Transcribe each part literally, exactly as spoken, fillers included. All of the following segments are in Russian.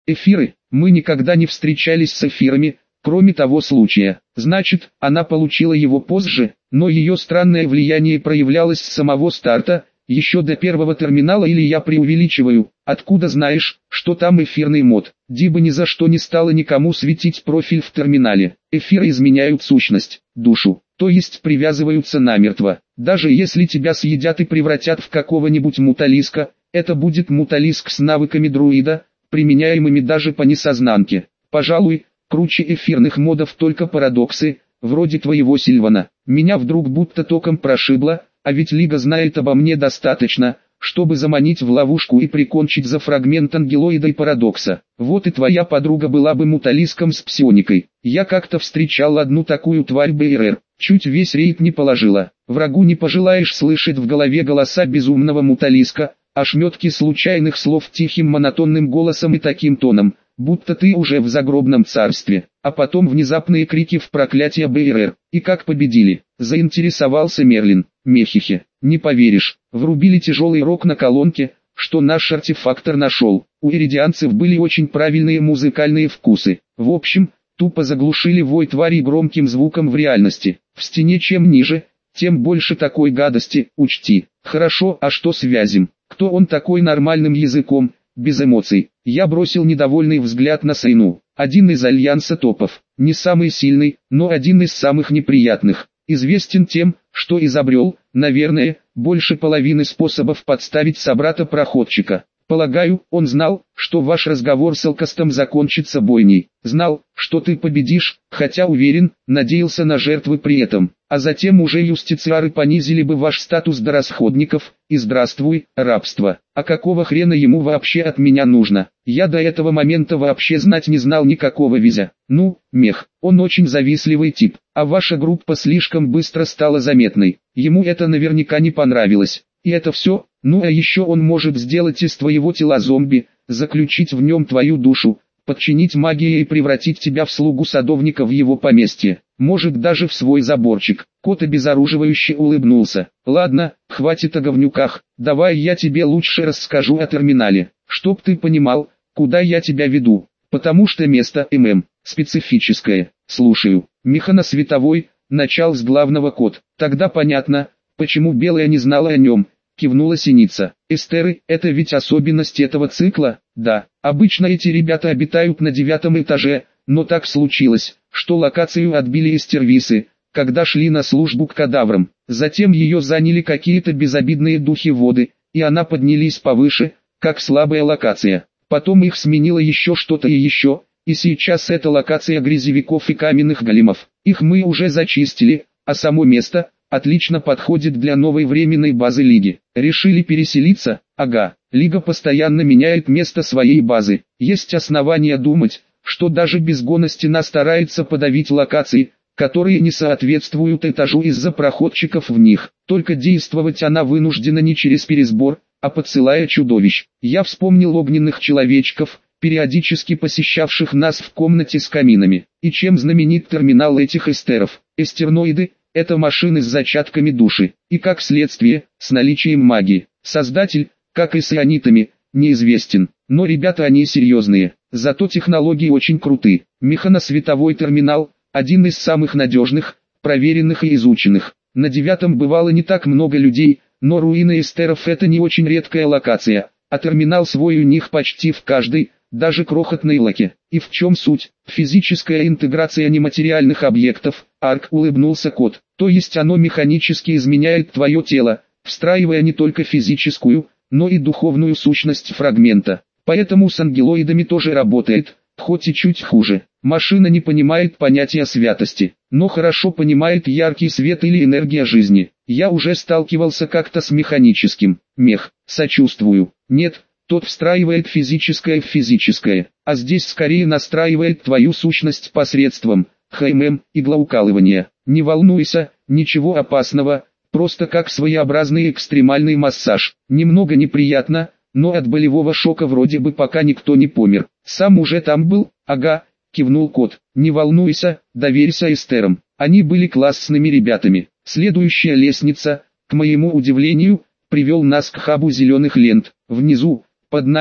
Эфиры, мы никогда не встречались с эфирами, кроме того случая. Значит, она получила его позже, но ее странное влияние проявлялось с самого старта, еще до первого терминала, или я преувеличиваю? Откуда знаешь, что там эфирный мод? Диба ни за что не стала никому светить профиль в терминале. Эфиры изменяют сущность, душу, то есть привязываются намертво. Даже если тебя съедят и превратят в какого-нибудь муталиска, это будет муталиск с навыками друида, применяемыми даже по несознанке. Пожалуй, круче эфирных модов только парадоксы, вроде твоего Сильвана. Меня вдруг будто током прошибло, а ведь Лига знает обо мне достаточно, чтобы заманить в ловушку и прикончить за фрагмент ангелоида и парадокса. Вот и твоя подруга была бы муталиском с псионикой. Я как-то встречал одну такую тварь БРР, чуть весь рейд не положила. Врагу не пожелаешь слышать в голове голоса безумного муталиска, ошметки случайных слов тихим монотонным голосом и таким тоном, будто ты уже в загробном царстве, а потом внезапные крики в проклятие БРР. И как победили? Заинтересовался Мерлин. Мехихе, не поверишь, врубили тяжелый рок на колонке, что наш артефактор нашел. У иридианцев были очень правильные музыкальные вкусы. В общем, тупо заглушили вой твари громким звуком в реальности. В стене чем ниже, тем больше такой гадости, учти. Хорошо, а что с Вязем? Кто он такой нормальным языком, без эмоций? Я бросил недовольный взгляд на Сайну. Один из альянса топов. Не самый сильный, но один из самых неприятных. Известен тем, что изобрел, наверное, больше половины способов подставить собрата-проходчика. Полагаю, он знал, что ваш разговор с Алкастом закончится бойней. Знал, что ты победишь, хотя уверен, надеялся на жертвы при этом. А затем уже юстициары понизили бы ваш статус до расходников, и здравствуй, рабство. А какого хрена ему вообще от меня нужно? Я до этого момента вообще знать не знал никакого Вязя. Ну, мех, он очень завистливый тип, а ваша группа слишком быстро стала заметной. Ему это наверняка не понравилось. И это все? Ну а еще он может сделать из твоего тела зомби, заключить в нем твою душу, подчинить магией и превратить тебя в слугу садовника в его поместье. Может даже в свой заборчик. Кот обезоруживающе улыбнулся. Ладно, хватит о говнюках, давай я тебе лучше расскажу о терминале, чтоб ты понимал, куда я тебя веду. Потому что место ММ, специфическое. Слушаю. Механосветовой, начал с главного код. Тогда понятно, почему Белая не знала о нем, кивнула Синица. Эстеры, это ведь особенность этого цикла? Да, обычно эти ребята обитают на девятом этаже, но так случилось, что локацию отбили эстервисы, когда шли на службу к кадаврам. Затем ее заняли какие-то безобидные духи воды, и она поднялись повыше, как слабая локация. Потом их сменило еще что-то и еще, и сейчас это локация грязевиков и каменных големов. Их мы уже зачистили, а само место отлично подходит для новой временной базы Лиги. Решили переселиться? Ага, Лига постоянно меняет место своей базы. Есть основания думать, что даже без гона стена старается подавить локации, которые не соответствуют этажу из-за проходчиков в них. Только действовать она вынуждена не через пересбор, а подсылая чудовищ. Я вспомнил огненных человечков, периодически посещавших нас в комнате с каминами. И чем знаменит терминал этих эстеров? Эстерноиды — это машины с зачатками души, и как следствие, с наличием магии. Создатель, как и с ионитами, неизвестен, но ребята они серьезные, зато технологии очень круты. Механосветовой терминал – один из самых надежных, проверенных и изученных. На девятом бывало не так много людей, но руины эстеров – это не очень редкая локация, а терминал свой у них почти в каждой, даже крохотной локе. И в чем суть? Физическая интеграция нематериальных объектов. Арк, улыбнулся кот. То есть оно механически изменяет твое тело, встраивая не только физическую, но и духовную сущность фрагмента. Поэтому с ангелоидами тоже работает, хоть и чуть хуже. Машина не понимает понятия святости, но хорошо понимает яркий свет или энергия жизни. Я уже сталкивался как-то с механическим. Мех, сочувствую. Нет, тот встраивает физическое в физическое, а здесь скорее настраивает твою сущность посредством ХММ, иглоукалывания. Не волнуйся, ничего опасного, просто как своеобразный экстремальный массаж. Немного неприятно, но от болевого шока вроде бы пока никто не помер. Сам уже там был? Ага, кивнул кот. Не волнуйся, доверься эстерам. Они были классными ребятами. Следующая лестница, к моему удивлению, привел нас к хабу зеленых лент. Внизу, под нами,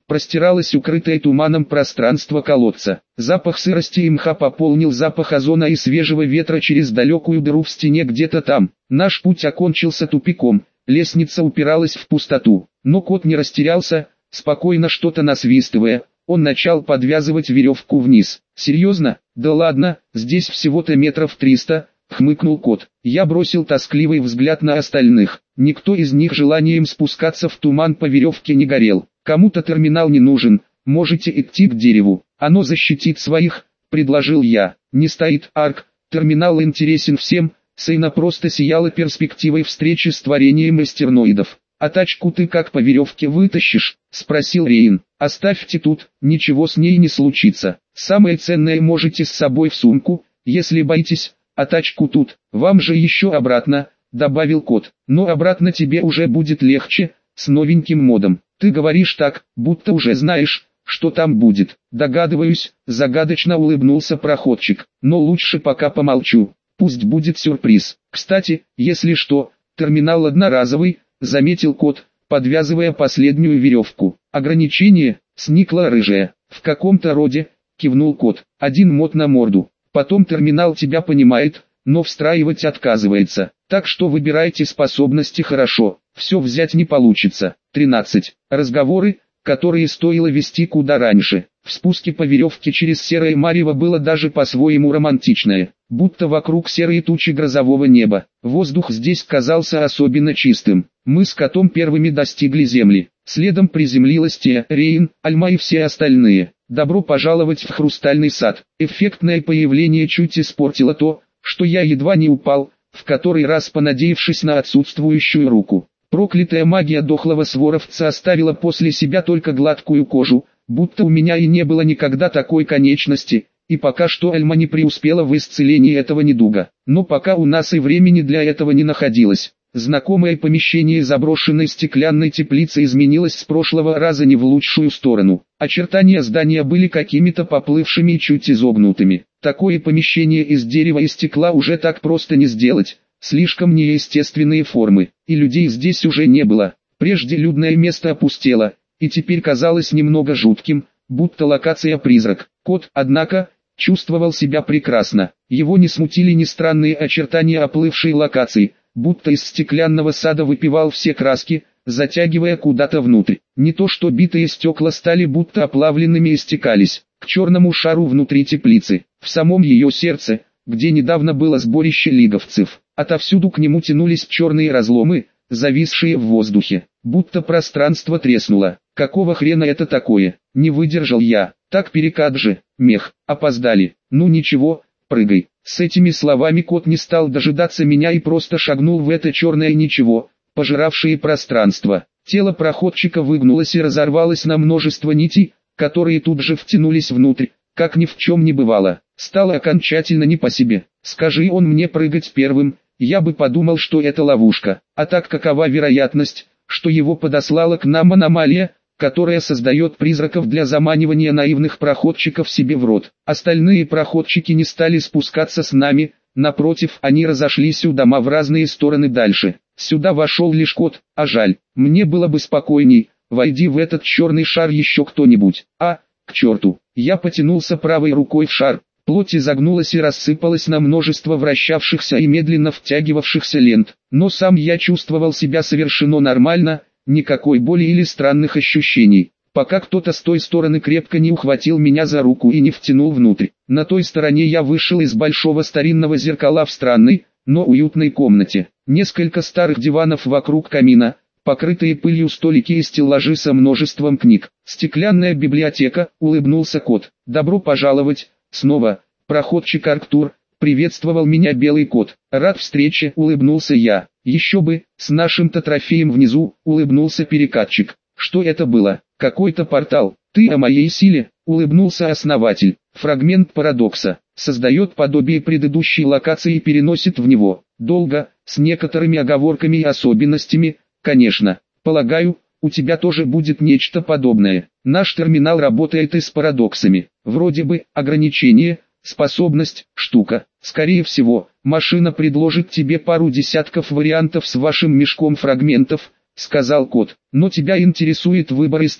простиралось укрытое туманом пространство колодца. Запах сырости и мха пополнил запах озона и свежего ветра через далекую дыру в стене где-то там. Наш путь окончился тупиком, лестница упиралась в пустоту. Но кот не растерялся, спокойно что-то насвистывая, он начал подвязывать веревку вниз. «Серьезно? Да ладно, здесь всего-то метров триста», — хмыкнул кот. Я бросил тоскливый взгляд на остальных. Никто из них желанием спускаться в туман по веревке не горел. Кому-то терминал не нужен, можете идти к дереву. Оно защитит своих, предложил я. Не стоит арк, терминал интересен всем, Сейна просто сияла перспективой встречи с творением астерноидов. «А тачку ты как по веревке вытащишь?» — спросил Рейн. «Оставьте тут, ничего с ней не случится. Самое ценное можете с собой в сумку, если боитесь, а тачку тут, вам же еще обратно», — добавил кот. «Но обратно тебе уже будет легче, с новеньким модом. Ты говоришь так, будто уже знаешь, что там будет». «Догадываюсь», — загадочно улыбнулся проходчик. «Но лучше пока помолчу, пусть будет сюрприз. Кстати, если что, терминал одноразовый», — заметил кот, подвязывая последнюю веревку. «Ограничение», — сникла рыжая. «В каком-то роде», — кивнул кот. «Один мод на морду. Потом терминал тебя понимает, но встраивать отказывается. Так что выбирайте способности хорошо, все взять не получится». тринадцать. Разговоры, которые стоило вести куда раньше. В спуске по веревке через серое марево было даже по-своему романтичное, будто вокруг серые тучи грозового неба. Воздух здесь казался особенно чистым. Мы с котом первыми достигли земли. Следом приземлилась Тея, Рейн, Альма и все остальные. «Добро пожаловать в Хрустальный сад». Эффектное появление чуть испортило то, что я едва не упал, в который раз понадеявшись на отсутствующую руку. Проклятая магия дохлого своровца оставила после себя только гладкую кожу, будто у меня и не было никогда такой конечности, и пока что Альма не преуспела в исцелении этого недуга. Но пока у нас и времени для этого не находилось. Знакомое помещение заброшенной стеклянной теплицы изменилось с прошлого раза не в лучшую сторону. Очертания здания были какими-то поплывшими и чуть изогнутыми. Такое помещение из дерева и стекла уже так просто не сделать. Слишком неестественные формы, и людей здесь уже не было. Прежде людное место опустело, и теперь казалось немного жутким, будто локация призрак. Кот, однако, чувствовал себя прекрасно. Его не смутили ни странные очертания оплывшей локации, будто из стеклянного сада выпивал все краски, затягивая куда-то внутрь. Не то что битые стекла стали будто оплавленными и стекались к черному шару внутри теплицы, в самом ее сердце, где недавно было сборище лиговцев. Отовсюду к нему тянулись черные разломы, зависшие в воздухе, будто пространство треснуло. Какого хрена это такое? Не выдержал я. Так перекат же, мех, опоздали. Ну ничего, прыгай. С этими словами кот не стал дожидаться меня и просто шагнул в это черное ничего, пожиравшее пространство. Тело проходчика выгнулось и разорвалось на множество нитей, которые тут же втянулись внутрь, как ни в чем не бывало. Стало окончательно не по себе. Скажи он мне прыгать первым, я бы подумал, что это ловушка. А так какова вероятность, что его подослала к нам аномалия, которая создает призраков для заманивания наивных проходчиков себе в рот. Остальные проходчики не стали спускаться с нами, напротив, они разошлись у дома в разные стороны дальше. Сюда вошел лишь кот, а жаль, мне было бы спокойней, войди в этот черный шар еще кто-нибудь. А, к черту, я потянулся правой рукой в шар. Плоть изогнулась и рассыпалась на множество вращавшихся и медленно втягивавшихся лент. Но сам я чувствовал себя совершенно нормально, никакой боли или странных ощущений, пока кто-то с той стороны крепко не ухватил меня за руку и не втянул внутрь. На той стороне я вышел из большого старинного зеркала в странной, но уютной комнате. Несколько старых диванов вокруг камина, покрытые пылью столики и стеллажи со множеством книг. Стеклянная библиотека, улыбнулся кот. «Добро пожаловать!» Снова, проходчик Арктур, приветствовал меня белый кот. «Рад встрече», улыбнулся я. «Еще бы, с нашим-то трофеем внизу», улыбнулся перекатчик. «Что это было? Какой-то портал?» «Ты о моей силе», улыбнулся основатель. «Фрагмент парадокса. Создает подобие предыдущей локации и переносит в него. Долго, с некоторыми оговорками и особенностями, конечно. Полагаю, у тебя тоже будет нечто подобное. Наш терминал работает и с парадоксами. Вроде бы, ограничение, способность, штука. Скорее всего, машина предложит тебе пару десятков вариантов с вашим мешком фрагментов», сказал кот. «Но тебя интересует выбор из трех,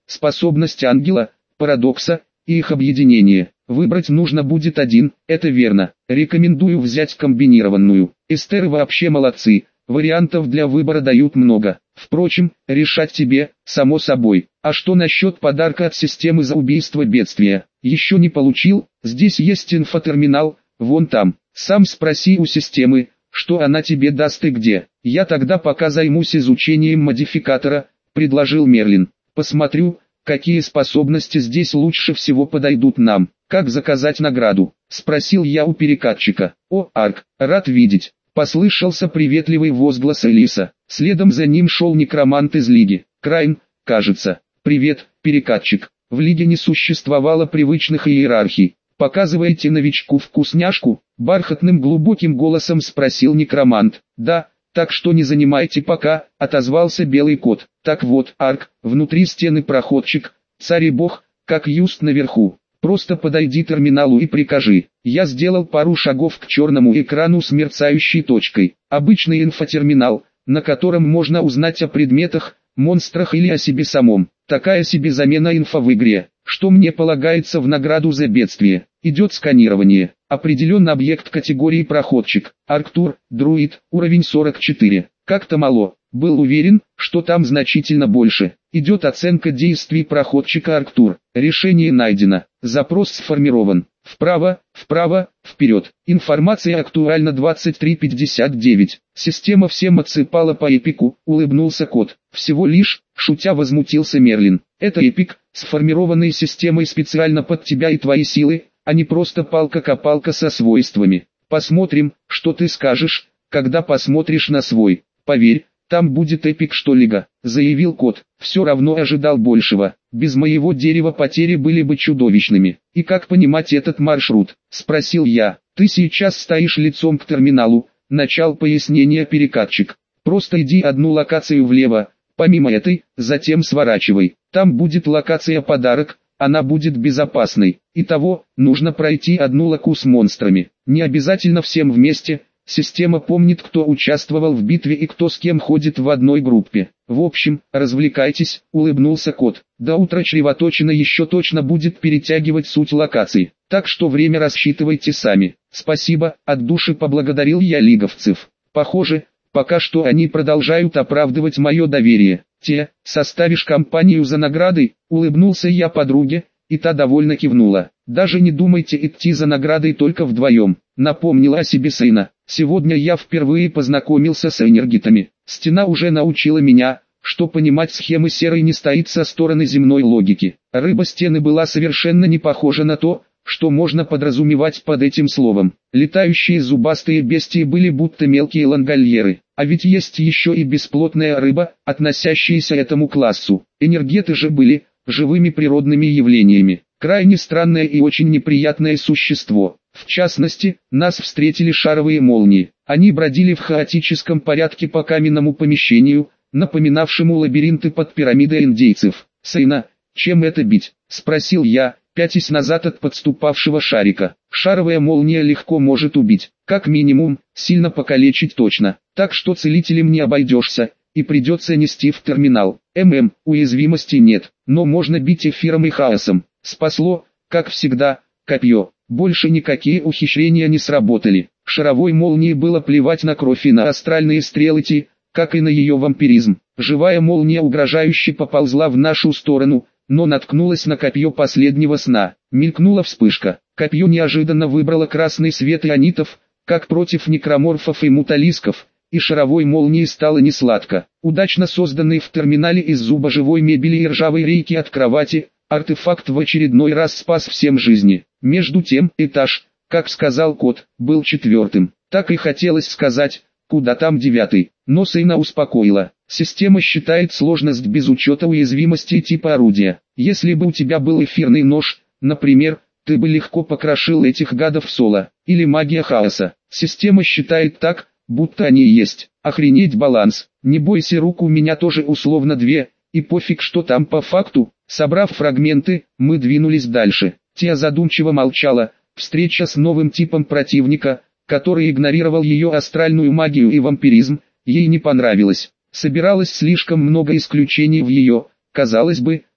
способность ангела, парадокса и их объединение. Выбрать нужно будет один, это верно. Рекомендую взять комбинированную. Эстеры вообще молодцы, вариантов для выбора дают много. Впрочем, решать тебе, само собой. А что насчет подарка от системы за убийство бедствия? Еще не получил? Здесь есть инфотерминал, вон там. Сам спроси у системы, что она тебе даст и где. Я тогда пока займусь изучением модификатора, предложил Мерлин. Посмотрю, какие способности здесь лучше всего подойдут нам. Как заказать награду? Спросил я у перекатчика. О, Арк, рад видеть. Послышался приветливый возглас Элиса. Следом за ним шел некромант из Лиги. Крайн, кажется. Привет, перекатчик. В Лиге не существовало привычных иерархий. Показываете новичку вкусняшку? Бархатным глубоким голосом спросил некромант. Да, так что не занимайте пока, отозвался белый кот. Так вот, Арк, внутри стены проходчик, царь и бог, как юст наверху. Просто подойди к терминалу и прикажи. Я сделал пару шагов к черному экрану с мерцающей точкой. Обычный инфотерминал, на котором можно узнать о предметах, монстрах или о себе самом. Такая себе замена инфо в игре. Что мне полагается в награду за бедствие? Идет сканирование. Определен объект категории проходчик. Арктур, друид, уровень сорок четыре. Как-то мало. Был уверен, что там значительно больше. Идет оценка действий проходчика Арктур. Решение найдено. Запрос сформирован. Вправо, вправо, вперед. Информация актуальна двадцать три пятьдесят девять. Система всем отсыпала по эпику, улыбнулся кот. Всего лишь, шутя возмутился Мерлин. Это эпик, сформированный системой специально под тебя и твои силы, а не просто палка-копалка со свойствами. Посмотрим, что ты скажешь, когда посмотришь на свой. Поверь, там будет эпик что лига, заявил кот. Все равно ожидал большего. Без моего дерева потери были бы чудовищными. И как понимать этот маршрут? Спросил я. Ты сейчас стоишь лицом к терминалу, начал пояснение перекатчик. Просто иди одну локацию влево, помимо этой, затем сворачивай. Там будет локация подарок, она будет безопасной. Итого, нужно пройти одну локу с монстрами. Не обязательно всем вместе. Система помнит, кто участвовал в битве и кто с кем ходит в одной группе. В общем, развлекайтесь, улыбнулся кот. До утра чревоточина еще точно будет перетягивать суть локаций. Так что время рассчитывайте сами. Спасибо, от души поблагодарил я лиговцев. Похоже, пока что они продолжают оправдывать мое доверие. Те, составишь компанию за наградой, улыбнулся я подруге, и та довольно кивнула. Даже не думайте идти за наградой только вдвоем. Напомнила о себе Сейна. Сегодня я впервые познакомился с энергитами. Стена уже научила меня, что понимать схемы серой не стоит со стороны земной логики. Рыба стены была совершенно не похожа на то, что можно подразумевать под этим словом. Летающие зубастые бестии были будто мелкие лангольеры. А ведь есть еще и бесплотная рыба, относящаяся к этому классу. Энергеты же были живыми природными явлениями. Крайне странное и очень неприятное существо. В частности, нас встретили шаровые молнии. Они бродили в хаотическом порядке по каменному помещению, напоминавшему лабиринты под пирамидой индейцев. «Сейна, чем это бить?» – спросил я, пятясь назад от подступавшего шарика. Шаровая молния легко может убить, как минимум, сильно покалечить точно. Так что целителем не обойдешься, и придется нести в терминал. ММ, уязвимости нет, но можно бить эфиром и хаосом. Спасло, как всегда, копье. Больше никакие ухищрения не сработали. Шаровой молнии было плевать на кровь и на астральные стрелы Ти, как и на ее вампиризм. Живая молния угрожающе поползла в нашу сторону, но наткнулась на копье последнего сна. Мелькнула вспышка. Копье неожиданно выбрало красный свет ионитов, как против некроморфов и муталисков, и шаровой молнии стало несладко. Удачно созданный в терминале из зуба живой мебели и ржавой рейки от кровати, артефакт в очередной раз спас всем жизни. Между тем, этаж, как сказал кот, был четвертым. Так и хотелось сказать, куда там девятый. Но Сейна успокоила. Система считает сложность без учета уязвимости типа орудия. Если бы у тебя был эфирный нож, например, ты бы легко покрошил этих гадов в соло. Или магия хаоса. Система считает так, будто они есть. Охренеть баланс. Не бойся, рук у меня тоже условно две, и пофиг, что там по факту. Собрав фрагменты, мы двинулись дальше. Тия задумчиво молчала. Встреча с новым типом противника, который игнорировал ее астральную магию и вампиризм, ей не понравилась. Собиралось слишком много исключений в ее, казалось бы,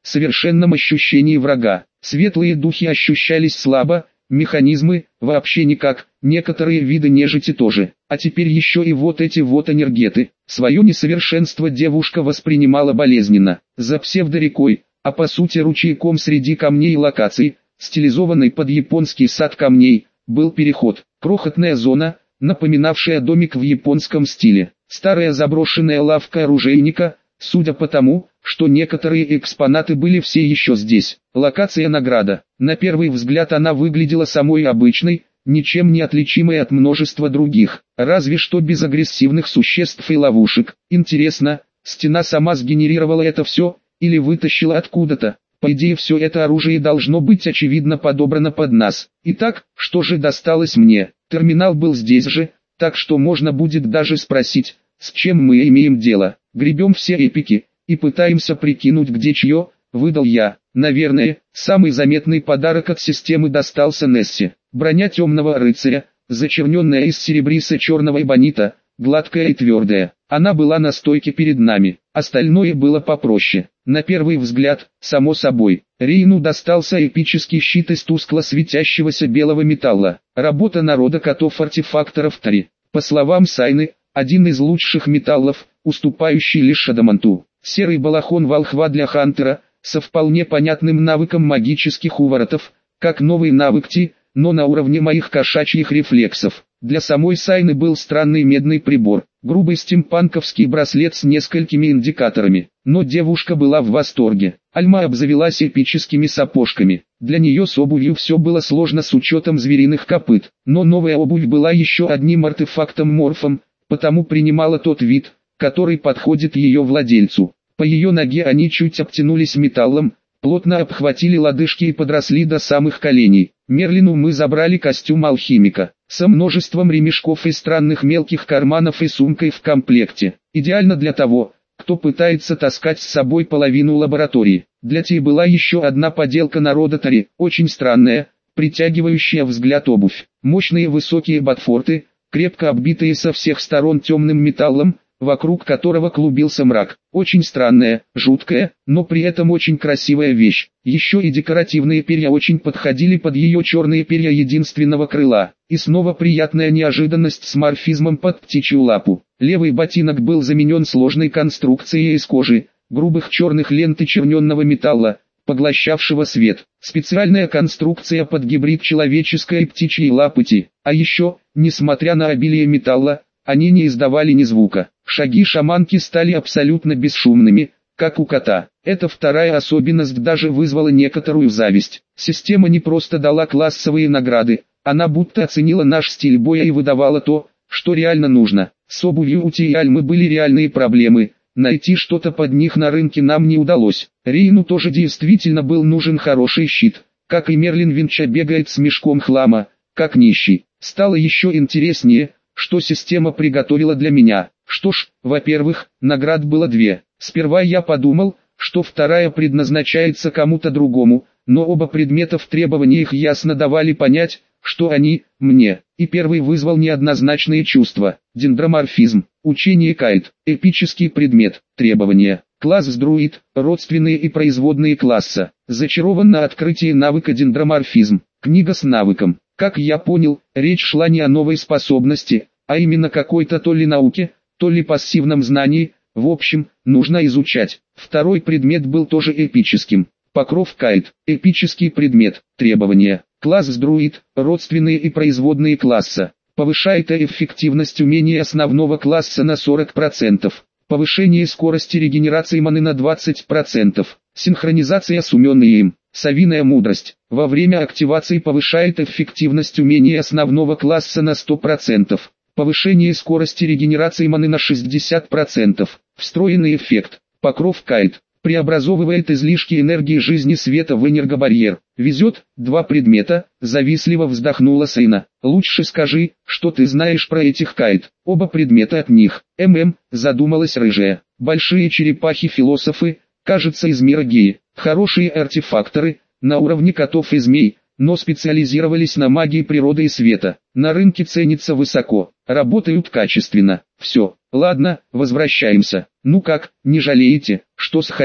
совершенном ощущении врага. Светлые духи ощущались слабо, механизмы вообще никак, некоторые виды нежити тоже. А теперь еще и вот эти вот энергеты. Свое несовершенство девушка воспринимала болезненно. За псевдорекой, а по сути ручейком среди камней и локаций, стилизованный под японский сад камней, был переход. Крохотная зона, напоминавшая домик в японском стиле. Старая заброшенная лавка оружейника, судя по тому, что некоторые экспонаты были все еще здесь. Локация награда. На первый взгляд она выглядела самой обычной, ничем не отличимой от множества других, разве что без агрессивных существ и ловушек. Интересно, стена сама сгенерировала это все, или вытащила откуда-то? По идее все это оружие должно быть очевидно подобрано под нас. Итак, что же досталось мне? Терминал был здесь же, так что можно будет даже спросить, с чем мы имеем дело. Гребем все эпики, и пытаемся прикинуть где чье, выдал я. Наверное, самый заметный подарок от системы достался Несси. Броня темного рыцаря, зачерненная из серебриса черного эбонита, гладкая и твердая. Она была на стойке перед нами, остальное было попроще. На первый взгляд, само собой, Рейну достался эпический щит из тускло светящегося белого металла. Работа народа котов-артефакторов Тари. По словам Сайны, один из лучших металлов, уступающий лишь адаманту. Серый балахон волхва для хантера, со вполне понятным навыком магических уворотов, как новый навык Ти, но на уровне моих кошачьих рефлексов. Для самой Сайны был странный медный прибор, грубый стимпанковский браслет с несколькими индикаторами. Но девушка была в восторге. Альма обзавелась эпическими сапожками. Для нее с обувью все было сложно с учетом звериных копыт. Но новая обувь была еще одним артефактом-морфом, потому принимала тот вид, который подходит ее владельцу. По ее ноге они чуть обтянулись металлом, плотно обхватили лодыжки и подросли до самых коленей. Мерлину мы забрали костюм алхимика, со множеством ремешков и странных мелких карманов и сумкой в комплекте. Идеально для того, кто пытается таскать с собой половину лаборатории. Для Ти была еще одна поделка народа Тари, очень странная, притягивающая взгляд обувь. Мощные высокие ботфорты, крепко оббитые со всех сторон темным металлом, вокруг которого клубился мрак. Очень странная, жуткая, но при этом очень красивая вещь. Еще и декоративные перья очень подходили под ее черные перья единственного крыла. И снова приятная неожиданность с морфизмом под птичью лапу. Левый ботинок был заменен сложной конструкцией из кожи, грубых черных лент и черненного металла, поглощавшего свет. Специальная конструкция под гибрид человеческой и птичьей лапы Ти. А еще, несмотря на обилие металла, они не издавали ни звука. Шаги шаманки стали абсолютно бесшумными, как у кота. Эта вторая особенность даже вызвала некоторую зависть. Система не просто дала классовые награды, она будто оценила наш стиль боя и выдавала то, что реально нужно. С обувью у Ти и Альмы были реальные проблемы, найти что-то под них на рынке нам не удалось. Рейну тоже действительно был нужен хороший щит, как и Мерлин Винча бегает с мешком хлама, как нищий. Стало еще интереснее, что система приготовила для меня. Что ж, во-первых, наград было две. Сперва я подумал, что вторая предназначается кому-то другому, но оба предмета в требованиях ясно давали понять, что они мне. И первый вызвал неоднозначные чувства. Дендроморфизм, учение Кайт, эпический предмет, требования. Класс друид, родственные и производные класса. Зачарован на открытии навыка дендроморфизм. Книга с навыком. Как я понял, речь шла не о новой способности, а именно какой-то то ли науке, то ли пассивном знании, в общем, нужно изучать. Второй предмет был тоже эпическим. Покров Кайт, эпический предмет, требования. Класс друид, родственные и производные класса. Повышает эффективность умений основного класса на сорок процентов. Повышение скорости регенерации маны на двадцать процентов. Синхронизация с умением. Совиная мудрость. Во время активации повышает эффективность умений основного класса на сто процентов. Повышение скорости регенерации маны на шестьдесят процентов. Встроенный эффект. Покров Кайт. Преобразовывает излишки энергии жизни света в энергобарьер. Везет, два предмета, завистливо вздохнула Сайна. Лучше скажи, что ты знаешь про этих Кайт. Оба предмета от них. ММ, задумалась рыжая. Большие черепахи-философы, кажется из мира геи. Хорошие артефакторы, на уровне котов и змей, но специализировались на магии природы и света. На рынке ценится высоко, работают качественно. Все, ладно, возвращаемся. Ну как, не жалеете, что сходили?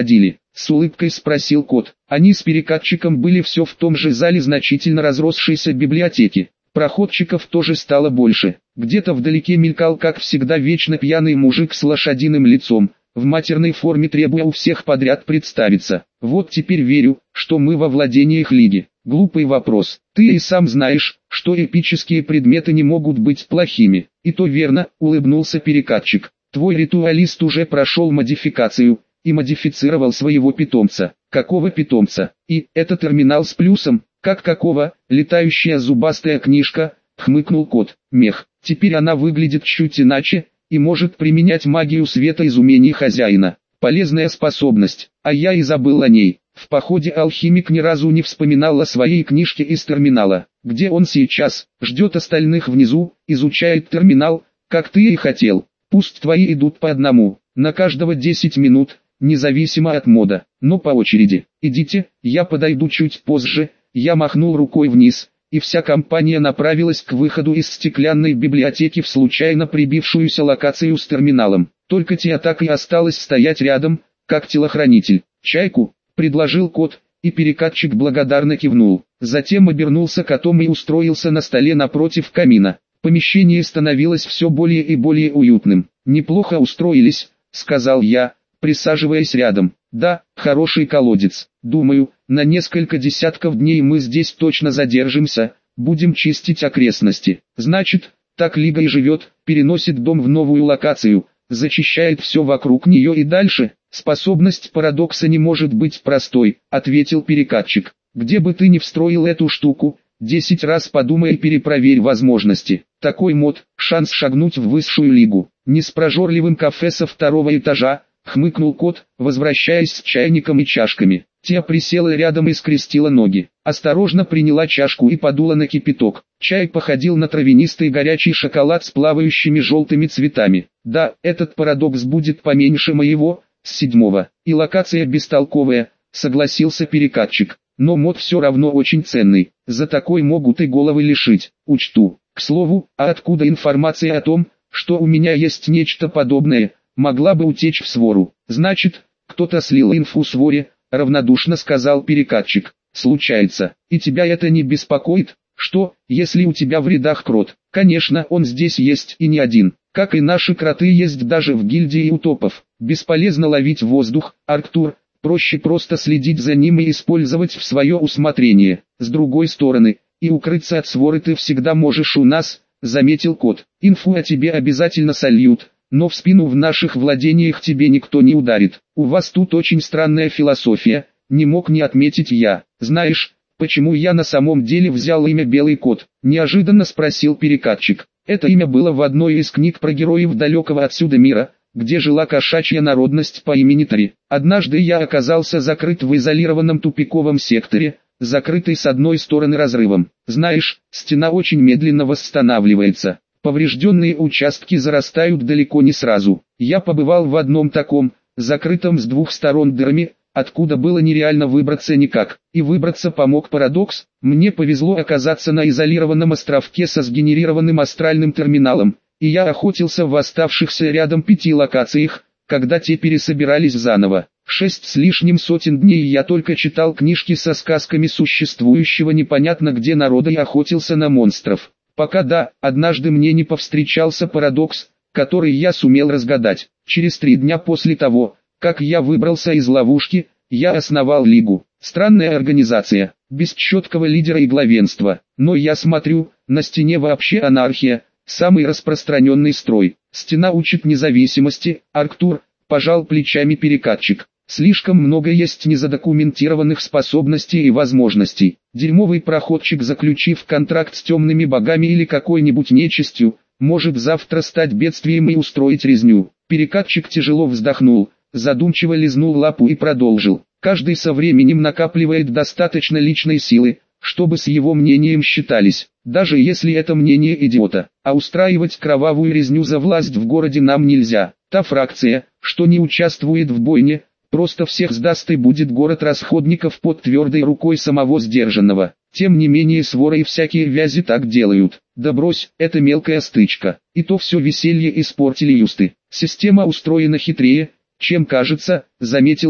С улыбкой спросил кот. Они с перекатчиком были все в том же зале значительно разросшейся библиотеки. Проходчиков тоже стало больше. Где-то вдалеке мелькал, как всегда, вечно пьяный мужик с лошадиным лицом, в матерной форме требуя у всех подряд представиться. Вот теперь верю, что мы во владениях Лиги. Глупый вопрос. Ты и сам знаешь, что эпические предметы не могут быть плохими. И то верно, улыбнулся перекатчик. Твой ритуалист уже прошел модификацию и модифицировал своего питомца. Какого питомца? И это терминал с плюсом. Как какого? Летающая зубастая книжка, хмыкнул кот. Мех. Теперь она выглядит чуть иначе и может применять магию света изумений хозяина. Полезная способность, а я и забыл о ней. В походе алхимик ни разу не вспоминал о своей книжке из терминала. Где он сейчас? Ждет остальных внизу, изучает терминал, как ты и хотел. Пусть твои идут по одному, на каждого десять минут, независимо от мода, но по очереди. Идите, я подойду чуть позже. Я махнул рукой вниз, и вся компания направилась к выходу из стеклянной библиотеки в случайно прибившуюся локацию с терминалом. Только Тиа так и осталась стоять рядом, как телохранитель. «Чайку», — предложил кот, и перекатчик благодарно кивнул. Затем обернулся котом и устроился на столе напротив камина. Помещение становилось все более и более уютным. «Неплохо устроились», — сказал я, присаживаясь рядом. «Да, хороший колодец. Думаю, на несколько десятков дней мы здесь точно задержимся, будем чистить окрестности. Значит, так Лига и живет, переносит дом в новую локацию, зачищает все вокруг нее и дальше». «Способность парадокса не может быть простой», — ответил перекатчик. «Где бы ты ни встроил эту штуку, десять раз подумай и перепроверь возможности. Такой мод, шанс шагнуть в высшую лигу. Не с прожорливым кафе со второго этажа», — хмыкнул кот, возвращаясь с чайником и чашками. Тиа присела рядом и скрестила ноги. Осторожно приняла чашку и подула на кипяток. Чай походил на травянистый горячий шоколад с плавающими желтыми цветами. «Да, этот парадокс будет поменьше моего, с седьмого. И локация бестолковая», — согласился перекатчик. «Но мод все равно очень ценный. За такой могут и головы лишить. Учту. К слову, а откуда информация о том, что у меня есть нечто подобное, могла бы утечь в свору?» «Значит, кто-то слил инфу своре», — равнодушно сказал перекатчик. «Случается. И тебя это не беспокоит? Что, если у тебя в рядах крот? Конечно, он здесь есть и не один. Как и наши кроты есть даже в гильдии утопов. Бесполезно ловить воздух, Арктур, проще просто следить за ним и использовать в свое усмотрение. С другой стороны, и укрыться от своры ты всегда можешь у нас», — заметил кот. «Инфу о тебе обязательно сольют, но в спину в наших владениях тебе никто не ударит. У вас тут очень странная философия», — не мог не отметить я. «Знаешь, почему я на самом деле взял имя Белый Кот?» — неожиданно спросил перекатчик. Это имя было в одной из книг про героев далекого отсюда мира, где жила кошачья народность по имени Тари. Однажды я оказался закрыт в изолированном тупиковом секторе, закрытый с одной стороны разрывом. Знаешь, стена очень медленно восстанавливается. Поврежденные участки зарастают далеко не сразу. Я побывал в одном таком, закрытом с двух сторон дырами, откуда было нереально выбраться никак. И выбраться помог парадокс. Мне повезло оказаться на изолированном островке со сгенерированным астральным терминалом, и я охотился в оставшихся рядом пяти локациях, когда те пересобирались заново. Шесть с лишним сотен дней я только читал книжки со сказками существующего непонятно где народа и охотился на монстров. Пока да, однажды мне не повстречался парадокс, который я сумел разгадать. Через три дня после того, как я выбрался из ловушки, я основал Лигу. Странная организация, без четкого лидера и главенства. Но я смотрю, на стене вообще анархия, самый распространенный строй. Стена учит независимости, Арктур, пожал плечами перекатчик. Слишком много есть незадокументированных способностей и возможностей. Дерьмовый проходчик, заключив контракт с темными богами или какой-нибудь нечистью, может завтра стать бедствием и устроить резню. Перекатчик тяжело вздохнул, задумчиво лизнул лапу и продолжил. Каждый со временем накапливает достаточно личной силы, чтобы с его мнением считались, даже если это мнение идиота. А устраивать кровавую резню за власть в городе нам нельзя. Та фракция, что не участвует в бойне, просто всех сдаст и будет город расходников под твердой рукой самого сдержанного. Тем не менее своры и всякие вязи так делают. Да брось, это мелкая стычка. И то все веселье испортили юсты. Система устроена хитрее, чем кажется, заметил кот.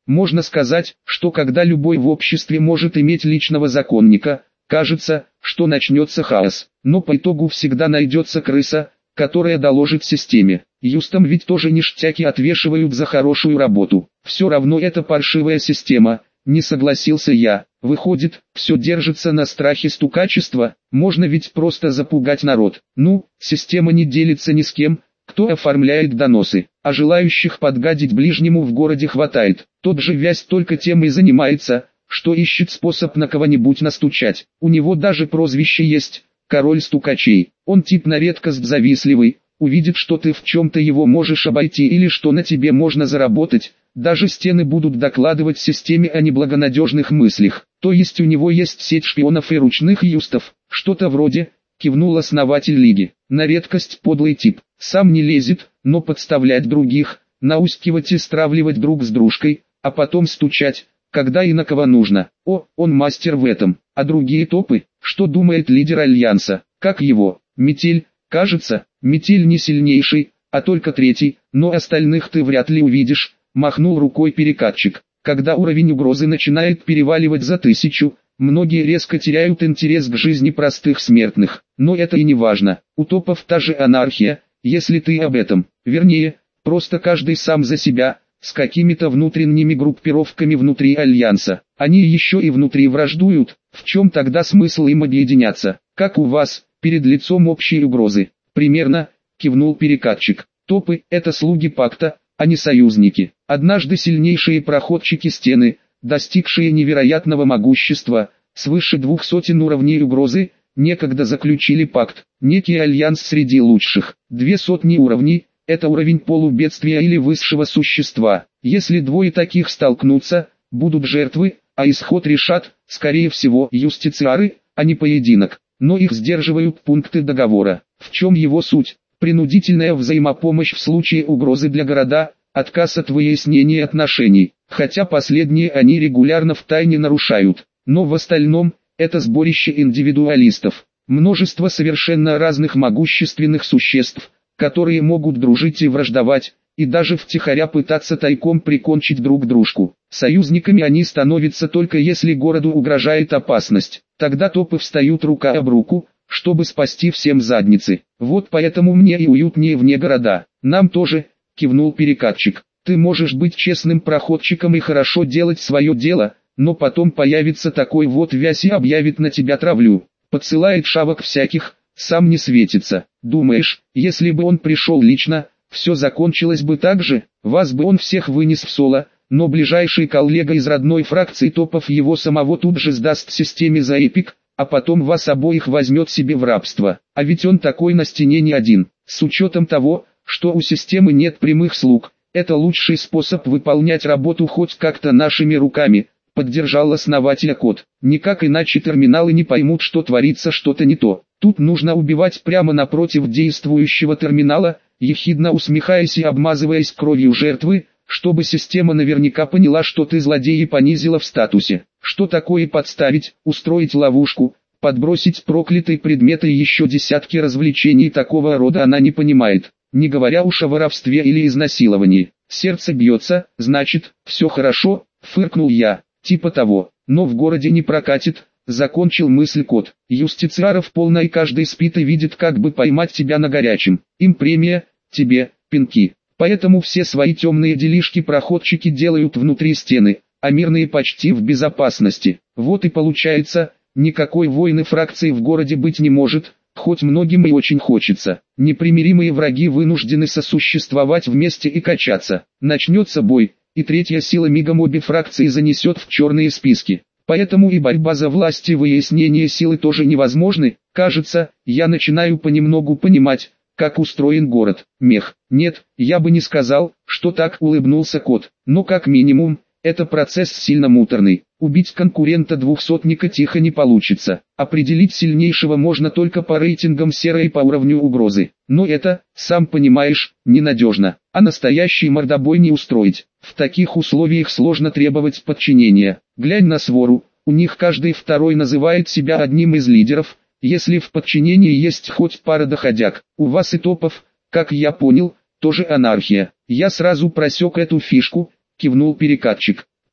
Можно сказать, что когда любой в обществе может иметь личного законника, кажется, что начнется хаос, но по итогу всегда найдется крыса, которая доложит системе. Юстам ведь тоже ништяки отвешивают за хорошую работу. Все равно это паршивая система, не согласился я. Выходит, все держится на страхе стукачества, можно ведь просто запугать народ. Ну, система не делится ни с кем, кто оформляет доносы, а желающих подгадить ближнему в городе хватает. Тот же Вязь только тем и занимается, что ищет способ на кого-нибудь настучать. У него даже прозвище есть — король стукачей. Он тип на редкость завистливый, увидит, что ты в чем-то его можешь обойти или что на тебе можно заработать, даже стены будут докладывать системе о неблагонадежных мыслях. То есть у него есть сеть шпионов и ручных юстов, что-то вроде, кивнул основатель лиги. На редкость подлый тип, сам не лезет, но подставлять других, наускивать и стравливать друг с дружкой, а потом стучать, когда и на кого нужно. О, он мастер в этом. А другие топы, что думает лидер Альянса, как его, Метель? Кажется, Метель не сильнейший, а только третий, но остальных ты вряд ли увидишь, махнул рукой перекатчик. Когда уровень угрозы начинает переваливать за тысячу, многие резко теряют интерес к жизни простых смертных. Но это и не важно, у топов та же анархия, если ты об этом. Вернее, просто каждый сам за себя, с какими-то внутренними группировками внутри Альянса. Они еще и внутри враждуют, в чем тогда смысл им объединяться? Как у вас, перед лицом общей угрозы? Примерно, кивнул перекатчик. Топы – это слуги пакта, а не союзники. Однажды сильнейшие проходчики стены, достигшие невероятного могущества, свыше двух сотен уровней угрозы, некогда заключили пакт, некий альянс среди лучших. Две сотни уровней – это уровень полубедствия или высшего существа. Если двое таких столкнутся, будут жертвы, а исход решат, скорее всего, юстициары, а не поединок. Но их сдерживают пункты договора. В чем его суть? Принудительная взаимопомощь в случае угрозы для города, отказ от выяснения отношений, хотя последние они регулярно втайне нарушают. Но в остальном, это сборище индивидуалистов. Множество совершенно разных могущественных существ, которые могут дружить и враждовать, и даже втихаря пытаться тайком прикончить друг дружку. Союзниками они становятся только если городу угрожает опасность. Тогда топы встают рука об руку, чтобы спасти всем задницы. Вот поэтому мне и уютнее вне города. Нам тоже, кивнул перекатчик. Ты можешь быть честным проходчиком и хорошо делать свое дело, но потом появится такой вот Вязь и объявит на тебя травлю. Подсылает шавок всяких, сам не светится. Думаешь, если бы он пришел лично, все закончилось бы так же? Вас бы он всех вынес в соло, но ближайший коллега из родной фракции топов его самого тут же сдаст системе за эпик, а потом вас обоих возьмет себе в рабство. А ведь он такой на стене не один. С учетом того, что у системы нет прямых слуг, это лучший способ выполнять работу хоть как-то нашими руками, поддержал основателя кот. Никак иначе терминалы не поймут, что творится что-то не то. Тут нужно убивать прямо напротив действующего терминала, ехидно усмехаясь и обмазываясь кровью жертвы, чтобы система наверняка поняла, что ты злодей и понизила в статусе. Что такое подставить, устроить ловушку, подбросить проклятые предметы и еще десятки развлечений такого рода она не понимает, не говоря уж о воровстве или изнасиловании. Сердце бьется, значит, все хорошо, фыркнул я, типа того, но в городе не прокатит, закончил мысль кот. Юстициаров полно и каждый спит и видит, как бы поймать тебя на горячем. Им премия, тебе, пинки. Поэтому все свои темные делишки проходчики делают внутри стены, а мирные почти в безопасности. Вот и получается, никакой войны фракции в городе быть не может, хоть многим и очень хочется. Непримиримые враги вынуждены сосуществовать вместе и качаться. Начнется бой, и третья сила мигом обе фракции занесет в черные списки. Поэтому и борьба за власть и выяснение силы тоже невозможны. Кажется, я начинаю понемногу понимать, как устроен город. Мех. Нет, я бы не сказал, что так, улыбнулся кот. Но как минимум, это процесс сильно муторный. Убить конкурента двухсотника тихо не получится. Определить сильнейшего можно только по рейтингам серой и по уровню угрозы. Но это, сам понимаешь, ненадежно. А настоящий мордобой не устроить. В таких условиях сложно требовать подчинения. Глянь на свору, у них каждый второй называет себя одним из лидеров, если в подчинении есть хоть пара доходяг. У вас и топов, как я понял, тоже анархия. Я сразу просек эту фишку, кивнул перекатчик.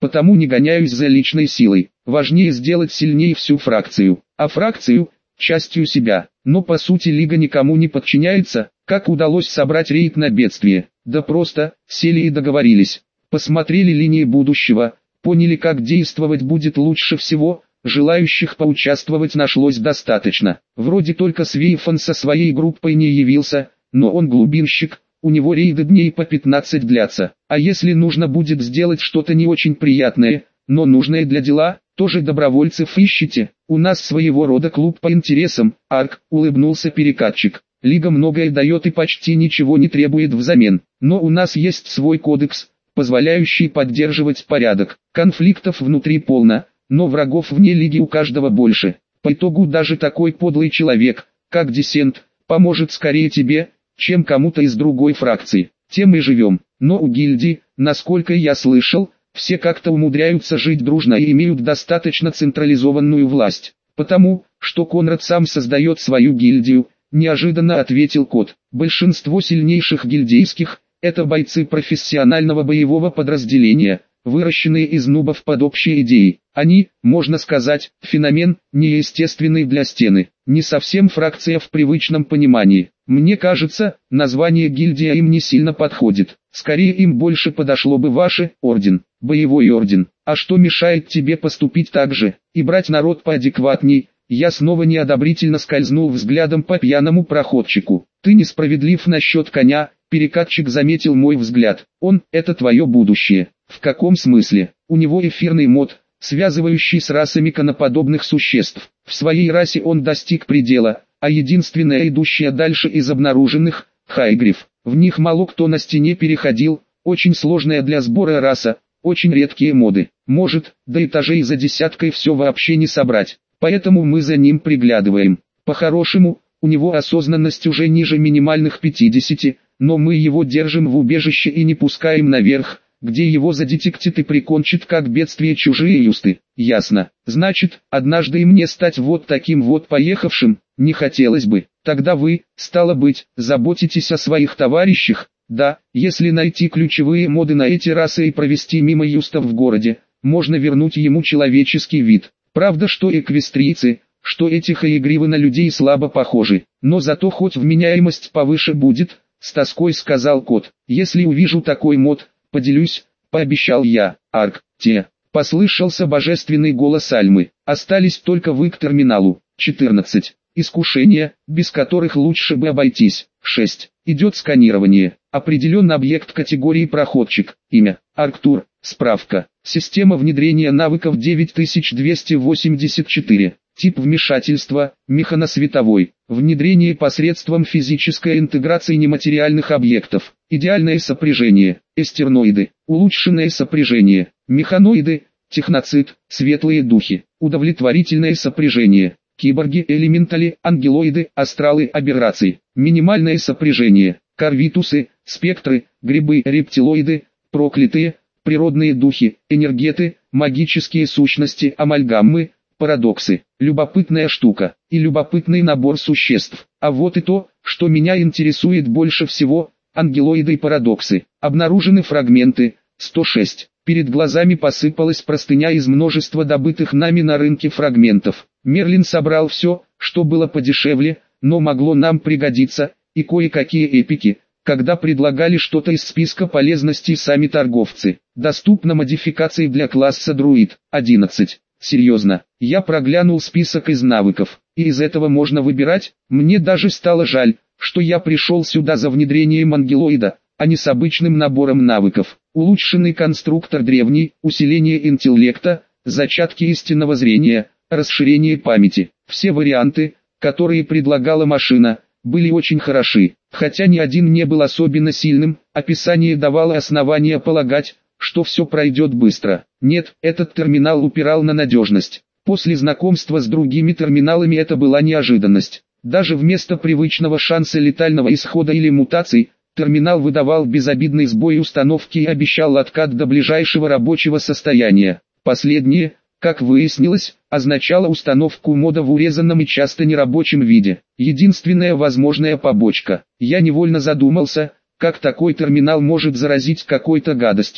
потому не гоняюсь за личной силой. Важнее сделать сильнее всю фракцию, а фракцию – частью себя. Но по сути лига никому не подчиняется. Как удалось собрать рейд на бедствие? Да просто, сели и договорились. Посмотрели линии будущего, поняли, как действовать будет лучше всего. Желающих поучаствовать нашлось достаточно. Вроде только Свейфан со своей группой не явился, но он глубинщик, у него рейды дней по пятнадцать длятся. А если нужно будет сделать что-то не очень приятное, но нужное для дела, тоже добровольцев ищите. У нас своего рода клуб по интересам. Арк, улыбнулся перекатчик. Лига многое дает и почти ничего не требует взамен. Но у нас есть свой кодекс, позволяющий поддерживать порядок. Конфликтов внутри полно, но врагов вне лиги у каждого больше. По итогу даже такой подлый человек, как Десент, поможет скорее тебе, чем кому-то из другой фракции. Тем и живем. Но у гильдии, насколько я слышал, все как-то умудряются жить дружно и имеют достаточно централизованную власть. Потому, что Конрад сам создает свою гильдию, неожиданно ответил Кот. Большинство сильнейших гильдейских – это бойцы профессионального боевого подразделения, выращенные из нубов под общей идеей. Они, можно сказать, феномен, неестественный для стены. Не совсем фракция в привычном понимании. Мне кажется, название гильдия им не сильно подходит. Скорее им больше подошло бы ваше, орден, боевой орден. А что мешает тебе поступить так же, и брать народ поадекватней? Я снова неодобрительно скользнул взглядом по пьяному проходчику. Ты несправедлив насчет коня, перекатчик заметил мой взгляд. Он, это твое будущее. В каком смысле? У него эфирный мод, связывающий с расами коноподобных существ. В своей расе он достиг предела, а единственная идущая дальше из обнаруженных – Хайгриф. В них мало кто на стене переходил, очень сложная для сбора раса, очень редкие моды. Может, до этажей за десяткой все вообще не собрать, поэтому мы за ним приглядываем. По-хорошему, у него осознанность уже ниже минимальных пятидесяти, но мы его держим в убежище и не пускаем наверх, где его задетектит и прикончит как бедствие чужие юсты. Ясно. Значит, однажды и мне стать вот таким вот поехавшим, не хотелось бы. Тогда вы, стало быть, заботитесь о своих товарищах? Да, если найти ключевые моды на эти расы и провести мимо юстов в городе, можно вернуть ему человеческий вид. Правда, что эквестрийцы, что эти хаигривы на людей слабо похожи, но зато хоть вменяемость повыше будет, с тоской сказал Кот. Если увижу такой мод, поделюсь, пообещал я. Арк, те. Послышался божественный голос Альмы. Остались только вы к терминалу. четырнадцать. Искушения, без которых лучше бы обойтись. шесть. Идет сканирование. Определен объект категории проходчик. Имя. Арктур. Справка. Система внедрения навыков девять тысяч двести восемьдесят четыре. Тип вмешательства – механосветовой. Внедрение посредством физической интеграции нематериальных объектов. Идеальное сопряжение. Эстерноиды. Улучшенное сопряжение. Механоиды. Техноцид. Светлые духи. Удовлетворительное сопряжение. Киборги, элементали, ангелоиды, астралы, аберрации. Минимальное сопряжение. Корвитусы, спектры, грибы, рептилоиды, проклятые, природные духи, энергеты, магические сущности, амальгаммы, парадоксы. Любопытная штука и любопытный набор существ. А вот и то, что меня интересует больше всего, ангелоиды и парадоксы. Обнаружены фрагменты, сто шесть. Перед глазами посыпалась простыня из множества добытых нами на рынке фрагментов. Мерлин собрал все, что было подешевле, но могло нам пригодиться, и кое-какие эпики, когда предлагали что-то из списка полезностей сами торговцы. Доступна модификации для класса друид. одиннадцать. Серьезно, я проглянул список из навыков, и из этого можно выбирать. Мне даже стало жаль, что я пришел сюда за внедрением ангелоида, а не с обычным набором навыков. Улучшенный конструктор древний, усиление интеллекта, зачатки истинного зрения, расширение памяти. Все варианты, которые предлагала машина, были очень хороши, хотя ни один не был особенно сильным. Описание давало основания полагать, что все пройдет быстро. Нет, этот терминал упирал на надежность. После знакомства с другими терминалами это была неожиданность. Даже вместо привычного шанса летального исхода или мутаций, терминал выдавал безобидный сбой установки и обещал откат до ближайшего рабочего состояния. Последнее, как выяснилось, означало установку мода в урезанном и часто нерабочем виде. Единственная возможная побочка. Я невольно задумался, как такой терминал может заразить какой-то гадостью.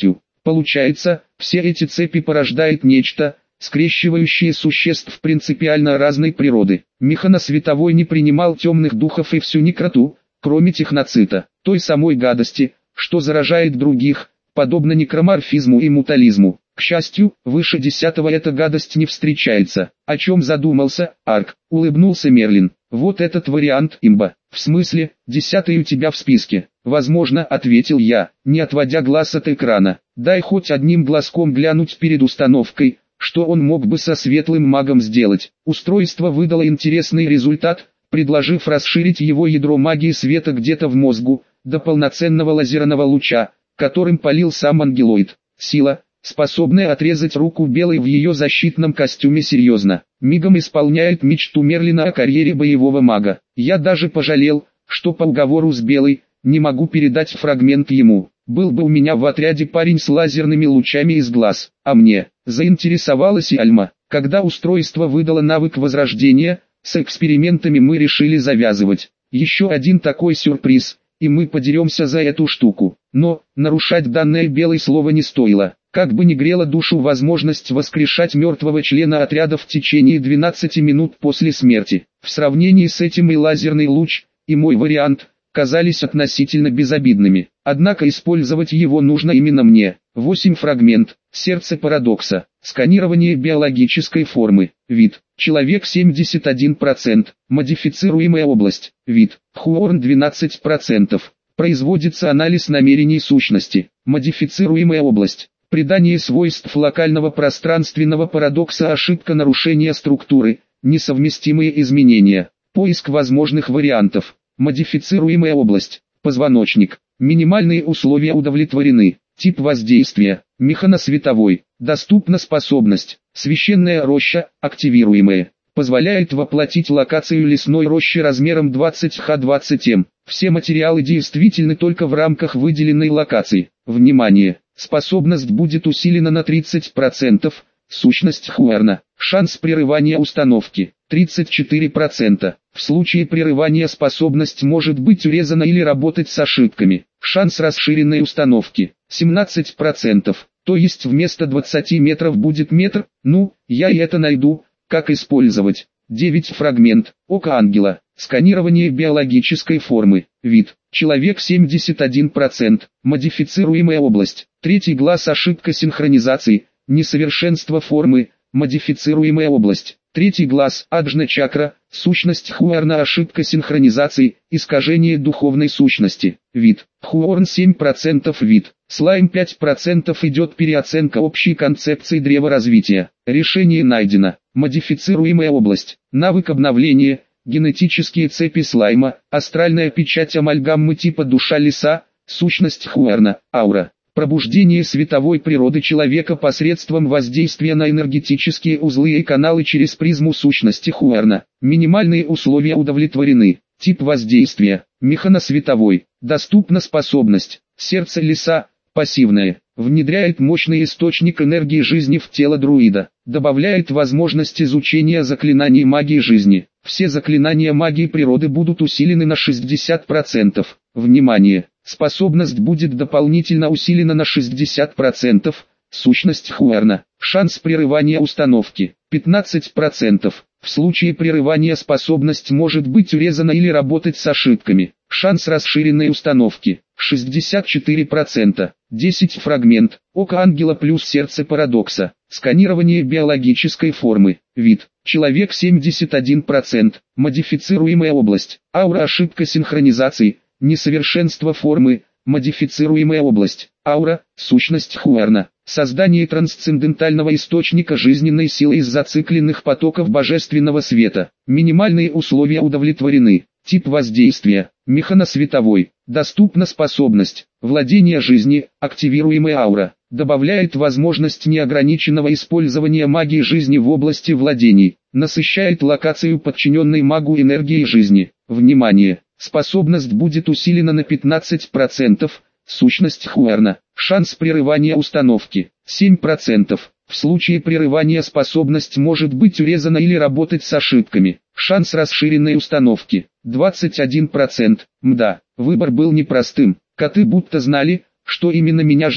Получается, все эти цепи порождает нечто, скрещивающее существ принципиально разной природы. Механосветовой не принимал темных духов и всю некроту, кроме техноцита, той самой гадости, что заражает других, подобно некроморфизму и мутализму. К счастью, выше десятого эта гадость не встречается. О чем задумался, Арк? Улыбнулся Мерлин. Вот этот вариант, имба. В смысле, десятый у тебя в списке? Возможно, ответил я, не отводя глаз от экрана. Дай хоть одним глазком глянуть перед установкой, что он мог бы со светлым магом сделать. Устройство выдало интересный результат, предложив расширить его ядро магии света где-то в мозгу, до полноценного лазерного луча, которым палил сам ангелоид. Сила, способная отрезать руку Белой в ее защитном костюме, серьезно, мигом исполняет мечту Мерлина о карьере боевого мага. Я даже пожалел, что по уговору с Белой, не могу передать фрагмент ему. Был бы у меня в отряде парень с лазерными лучами из глаз, а мне, заинтересовалась и Альма. Когда устройство выдало навык возрождения, с экспериментами мы решили завязывать. Еще один такой сюрприз, и мы подеремся за эту штуку. Но, нарушать данное Белой слово не стоило. Как бы ни грела душу возможность воскрешать мертвого члена отряда в течение двенадцати минут после смерти. В сравнении с этим и лазерный луч, и мой вариант, казались относительно безобидными. Однако использовать его нужно именно мне. восемь фрагмент. Сердце парадокса. Сканирование биологической формы. Вид. Человек семьдесят один процент. Модифицируемая область. Вид. Хуорн двенадцать процентов. Производится анализ намерений сущности. Модифицируемая область. Придание свойств локального пространственного парадокса. Ошибка нарушения структуры. Несовместимые изменения. Поиск возможных вариантов. Модифицируемая область. Позвоночник. Минимальные условия удовлетворены. Тип воздействия. Механосветовой. Доступна способность. Священная роща, активируемая. Позволяет воплотить локацию лесной рощи размером двадцать ха двадцать эм. Все материалы действительны только в рамках выделенной локации. Внимание! Способность будет усилена на тридцать процентов. Сущность Хуэрна. Шанс прерывания установки. тридцать четыре процента. В случае прерывания способность может быть урезана или работать с ошибками. Шанс расширенной установки. семнадцать процентов. То есть вместо двадцати метров будет метр. Ну, я и это найду. Как использовать? девять фрагмент. Око ангела. Сканирование биологической формы. Вид. Человек семьдесят один процент. Модифицируемая область. Третий глаз. Ошибка синхронизации. Несовершенство формы. Модифицируемая область. Третий глаз. Аджна чакра. Сущность Хуорна. Ошибка синхронизации. Искажение духовной сущности. Вид. Хуорн семь процентов. Вид. Слайм пять процентов. Идет переоценка общей концепции древа развития. Решение найдено. Модифицируемая область. Навык обновления. Генетические цепи слайма. Астральная печать амальгаммы типа душа леса. Сущность Хуорна. Аура. Пробуждение световой природы человека посредством воздействия на энергетические узлы и каналы через призму сущности Хуэрна. Минимальные условия удовлетворены. Тип воздействия. Механосветовой. Доступна способность. Сердце леса. Пассивное. Внедряет мощный источник энергии жизни в тело друида. Добавляет возможность изучения заклинаний магии жизни. Все заклинания магии природы будут усилены на шестьдесят процентов. Внимание! Способность будет дополнительно усилена на шестьдесят процентов. Сущность Хуэрна. Шанс прерывания установки. пятнадцать процентов. В случае прерывания способность может быть урезана или работать с ошибками. Шанс расширенной установки. шестьдесят четыре процента. десять фрагмент. Око ангела плюс сердце парадокса. Сканирование биологической формы. Вид. Человек семьдесят один процент. Модифицируемая область. Аура. Ошибка синхронизации. Несовершенство формы. Модифицируемая область. Аура. Сущность Хуэрна. Создание трансцендентального источника жизненной силы из зацикленных потоков божественного света. Минимальные условия удовлетворены. Тип воздействия. Механосветовой. Доступна способность. Владение жизни. Активируемая аура. Добавляет возможность неограниченного использования магии жизни в области владений. Насыщает локацию подчиненной магу энергии жизни. Внимание! Способность будет усилена на пятнадцать процентов. Сущность Хуэрна. Шанс прерывания установки. семь процентов. В случае прерывания способность может быть урезана или работать с ошибками. Шанс расширенной установки. двадцать один процент. Мда, выбор был непростым. Коты будто знали, что именно меня ждет,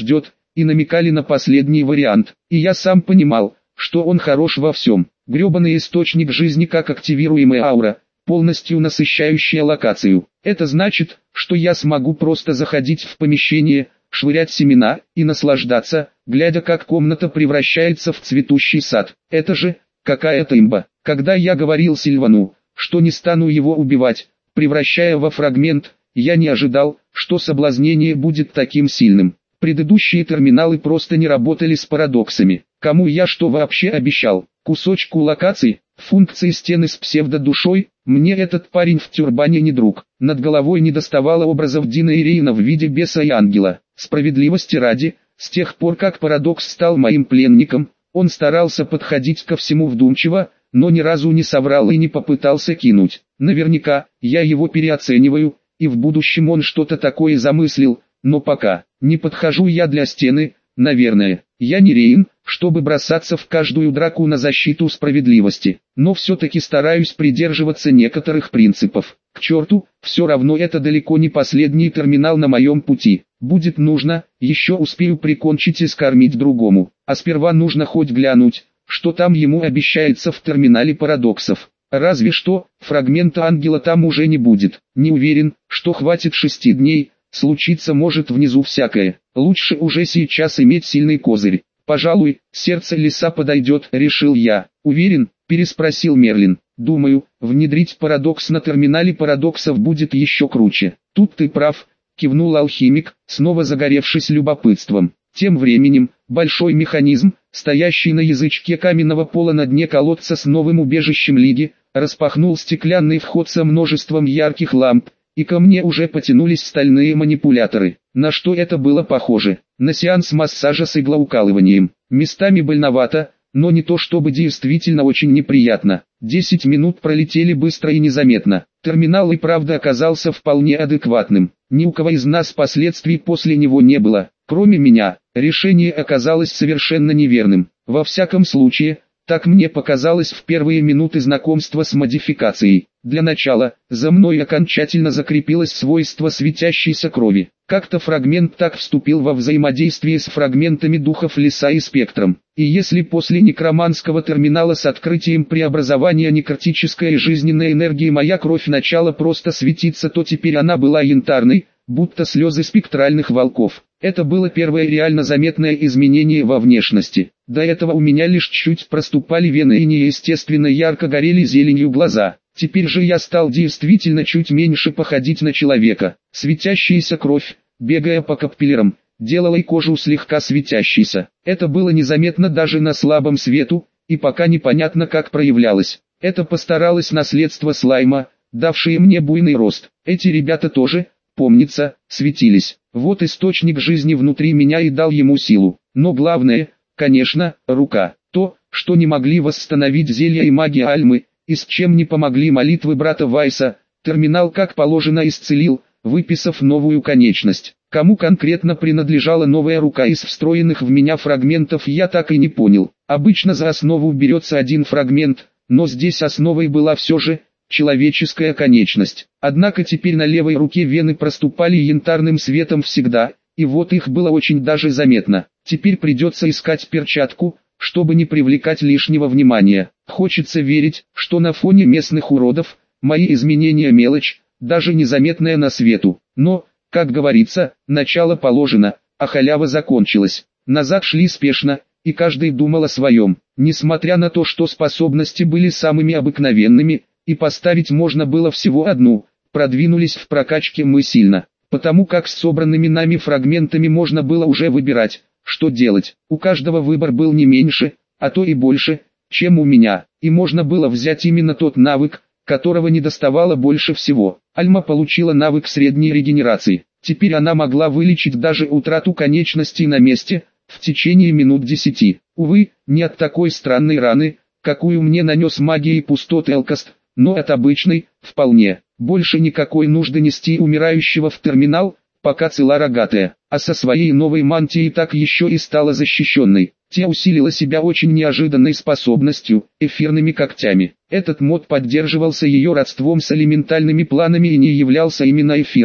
и намекали на последний вариант. И я сам понимал, что он хорош во всем. Гребаный источник жизни как активируемая аура, полностью насыщающая локацию. Это значит, что я смогу просто заходить в помещение, швырять семена и наслаждаться, глядя как комната превращается в цветущий сад. Это же какая-то имба. Когда я говорил Сильвану, что не стану его убивать, превращая во фрагмент, я не ожидал, что соблазнение будет таким сильным. Предыдущие терминалы просто не работали с парадоксами. Кому я что вообще обещал? Кусочку локаций, функции стены с псевдодушой? Мне этот парень в тюрбане не друг. Над головой не доставало образов Дина и Рейна в виде беса и ангела. Справедливости ради, с тех пор как парадокс стал моим пленником, он старался подходить ко всему вдумчиво, но ни разу не соврал и не попытался кинуть. Наверняка, я его переоцениваю, и в будущем он что-то такое замыслил, но пока не подхожу я для стены, наверное. Я не Рейн, чтобы бросаться в каждую драку на защиту справедливости, но все-таки стараюсь придерживаться некоторых принципов. К черту, все равно это далеко не последний терминал на моем пути. Будет нужно, еще успею прикончить и скормить другому. А сперва нужно хоть глянуть, что там ему обещается в терминале парадоксов. Разве что, фрагмента ангела там уже не будет. Не уверен, что хватит шести дней, случиться может внизу всякое. Лучше уже сейчас иметь сильный козырь. Пожалуй, сердце лиса подойдет, решил я. Уверен, переспросил Мерлин. Думаю, внедрить парадокс на терминале парадоксов будет еще круче. Тут ты прав, кивнул алхимик, снова загоревшись любопытством. Тем временем, большой механизм, стоящий на язычке каменного пола на дне колодца с новым убежищем Лиги, распахнул стеклянный вход со множеством ярких ламп, и ко мне уже потянулись стальные манипуляторы. На что это было похоже? На сеанс массажа с иглоукалыванием. Местами больновато, но не то чтобы действительно очень неприятно. Десять минут пролетели быстро и незаметно. Терминал и правда оказался вполне адекватным. Ни у кого из нас последствий после него не было, кроме меня. Решение оказалось совершенно неверным. Во всяком случае, так мне показалось в первые минуты знакомства с модификацией. Для начала, за мной окончательно закрепилось свойство светящейся крови. Как-то фрагмент так вступил во взаимодействие с фрагментами духов леса и спектром. И если после некроманского терминала с открытием преобразования некротической и жизненной энергии моя кровь начала просто светиться, то теперь она была янтарной, будто слезы спектральных волков. Это было первое реально заметное изменение во внешности. До этого у меня лишь чуть проступали вены и неестественно ярко горели зеленью глаза. Теперь же я стал действительно чуть меньше походить на человека. Светящаяся кровь, бегая по капиллярам, делала и кожу слегка светящейся. Это было незаметно даже на слабом свету, и пока непонятно как проявлялось. Это постаралось наследство слайма, давшее мне буйный рост. Эти ребята тоже, помнится, светились. Вот источник жизни внутри меня и дал ему силу. Но главное, конечно, рука. То, что не могли восстановить зелья и магия Альмы, и с чем не помогли молитвы брата Вайса, терминал как положено исцелил, выписав новую конечность. Кому конкретно принадлежала новая рука из встроенных в меня фрагментов, я так и не понял. Обычно за основу берется один фрагмент, но здесь основой была все же человеческая конечность. Однако теперь на левой руке вены проступали янтарным светом всегда, и вот их было очень даже заметно. Теперь придется искать перчатку, чтобы не привлекать лишнего внимания. Хочется верить, что на фоне местных уродов, мои изменения мелочь, даже незаметная на свету. Но, как говорится, начало положено, а халява закончилась. Назад шли спешно, и каждый думал о своем. Несмотря на то, что способности были самыми обыкновенными, и поставить можно было всего одну, продвинулись в прокачке мы сильно, потому как с собранными нами фрагментами можно было уже выбирать, что делать. У каждого выбор был не меньше, а то и больше, чем у меня, и можно было взять именно тот навык, которого недоставало больше всего. Альма получила навык средней регенерации. Теперь она могла вылечить даже утрату конечностей на месте, в течение минут десяти. Увы, не от такой странной раны, какую мне нанес магией пустот Элкаст, но от обычной, вполне. Больше никакой нужды нести умирающего в терминал, пока цела рогатая, а со своей новой мантией так еще и стала защищенной. Те усилила себя очень неожиданной способностью, эфирными когтями. Этот мод поддерживался ее родством с элементальными планами и не являлся именно эфирным.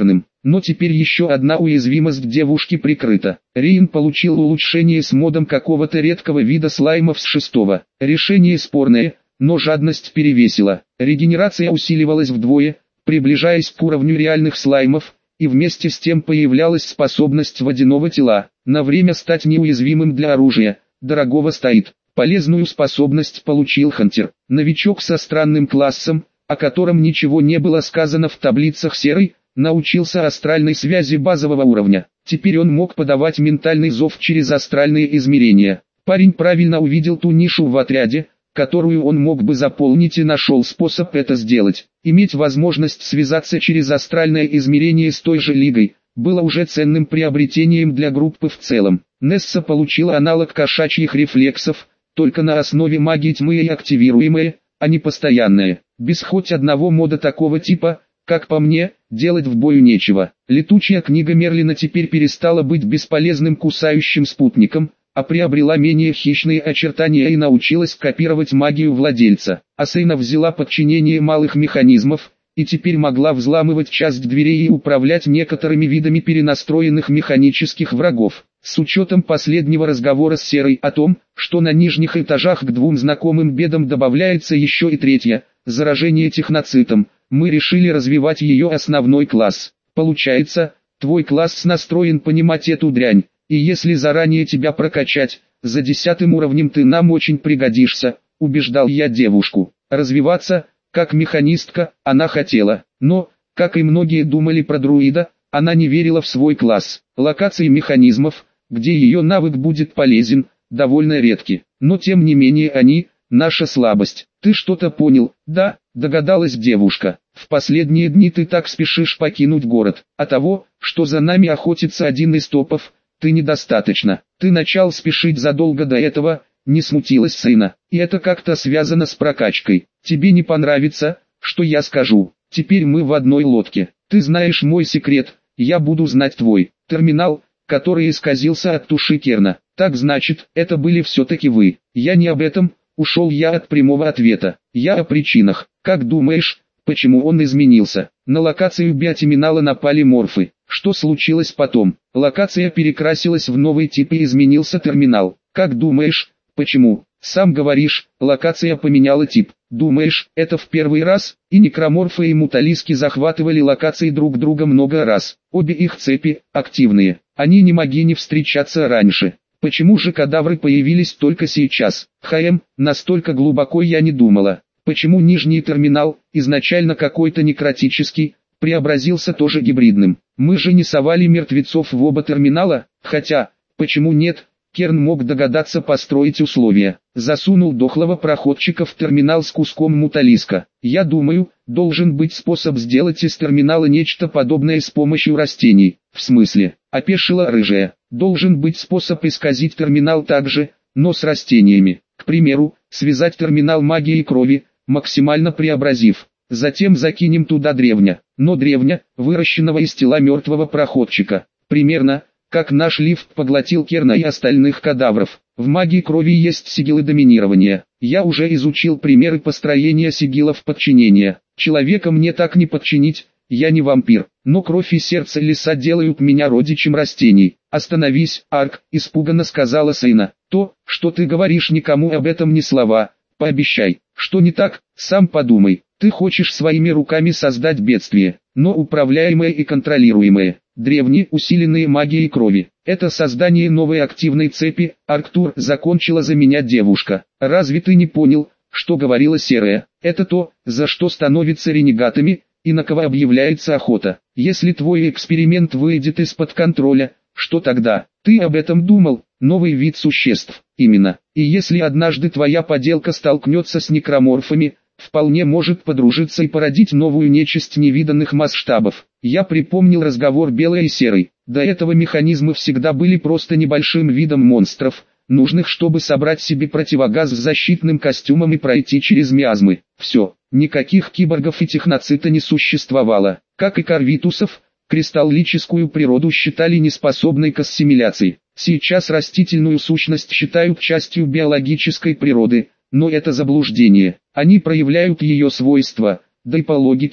Но теперь еще одна уязвимость девушки прикрыта. Риин получил улучшение с модом какого-то редкого вида слаймов с шестого. Решение спорное, но жадность перевесила. Регенерация усиливалась вдвое, приближаясь к уровню реальных слаймов, и вместе с тем появлялась способность водяного тела, на время стать неуязвимым для оружия, дорогого стоит. Полезную способность получил Хантер, новичок со странным классом, о котором ничего не было сказано в таблицах серой, научился астральной связи базового уровня. Теперь он мог подавать ментальный зов через астральные измерения. Парень правильно увидел ту нишу в отряде, которую он мог бы заполнить, и нашел способ это сделать. Иметь возможность связаться через астральное измерение с той же лигой было уже ценным приобретением для группы в целом. Несса получила аналог кошачьих рефлексов, только на основе магии тьмы и активируемые, а не постоянные. Без хоть одного мода такого типа, как по мне, делать в бою нечего. Летучая книга Мерлина теперь перестала быть бесполезным кусающим спутником, а приобрела менее хищные очертания и научилась копировать магию владельца. Асейна взяла подчинение малых механизмов, и теперь могла взламывать часть дверей и управлять некоторыми видами перенастроенных механических врагов. С учетом последнего разговора с Серой о том, что на нижних этажах к двум знакомым бедам добавляется еще и третья, заражение техноцитом, мы решили развивать ее основной класс. Получается, твой класс настроен понимать эту дрянь, и если заранее тебя прокачать, за десятым уровнем ты нам очень пригодишься, убеждал я девушку. Развиваться, как механистка, она хотела, но, как и многие думали про друида, она не верила в свой класс. Локации механизмов, где ее навык будет полезен, довольно редки, но тем не менее они – наша слабость. Ты что-то понял? Да, догадалась девушка. В последние дни ты так спешишь покинуть город, а того, что за нами охотится один из топов, ты недостаточно. Ты начал спешить задолго до этого, не смутилась сына, и это как-то связано с прокачкой. Тебе не понравится, что я скажу. Теперь мы в одной лодке. Ты знаешь мой секрет, я буду знать твой. Терминал, который исказился от туши Керна. Так значит, это были все-таки вы. Я не об этом, ушел я от прямого ответа. Я о причинах. Как думаешь, почему он изменился? На локацию биотерминала напали морфы. Что случилось потом? Локация перекрасилась в новый тип и изменился терминал. Как думаешь, почему? Сам говоришь, локация поменяла тип. Думаешь, это в первый раз? И некроморфы и муталиски захватывали локации друг друга много раз. Обе их цепи активные. Они не могли не встречаться раньше. Почему же кадавры появились только сейчас? ХМ, настолько глубоко я не думала. Почему нижний терминал, изначально какой-то некротический, преобразился тоже гибридным? Мы же не совали мертвецов в оба терминала, хотя, почему нет? Керн мог догадаться построить условия. Засунул дохлого проходчика в терминал с куском муталиска. Я думаю, должен быть способ сделать из терминала нечто подобное с помощью растений. В смысле? Опешила рыжая. Должен быть способ исказить терминал также, но с растениями. К примеру, связать терминал магией крови, максимально преобразив. Затем закинем туда древня. Но древня, выращенного из тела мертвого проходчика. Примерно, как наш лифт поглотил Керна и остальных кадавров. В магии крови есть сигилы доминирования. Я уже изучил примеры построения сигилов подчинения. Человека мне так не подчинить, я не вампир. Но кровь и сердце леса делают меня родичем растений. Остановись, Арк, испуганно сказала Сейна. То, что ты говоришь, никому об этом ни слова. Пообещай, что не так, сам подумай. Ты хочешь своими руками создать бедствие, но управляемое и контролируемое. Древние, усиленные магией крови. Это создание новой активной цепи. Арктур, закончила за меня девушка. Разве ты не понял, что говорила Серая? Это то, за что становятся ренегатами, и на кого объявляется охота. Если твой эксперимент выйдет из-под контроля, что тогда? Ты об этом думал? Новый вид существ. Именно. И если однажды твоя поделка столкнется с некроморфами, вполне может подружиться и породить новую нечисть невиданных масштабов. Я припомнил разговор Белой и Серой. До этого механизмы всегда были просто небольшим видом монстров, нужных, чтобы собрать себе противогаз с защитным костюмом и пройти через миазмы. Все, никаких киборгов и техноцита не существовало. Как и корвитусов, кристаллическую природу считали неспособной к ассимиляции. Сейчас растительную сущность считают частью биологической природы, но это заблуждение. Они проявляют ее свойства, да и по логике,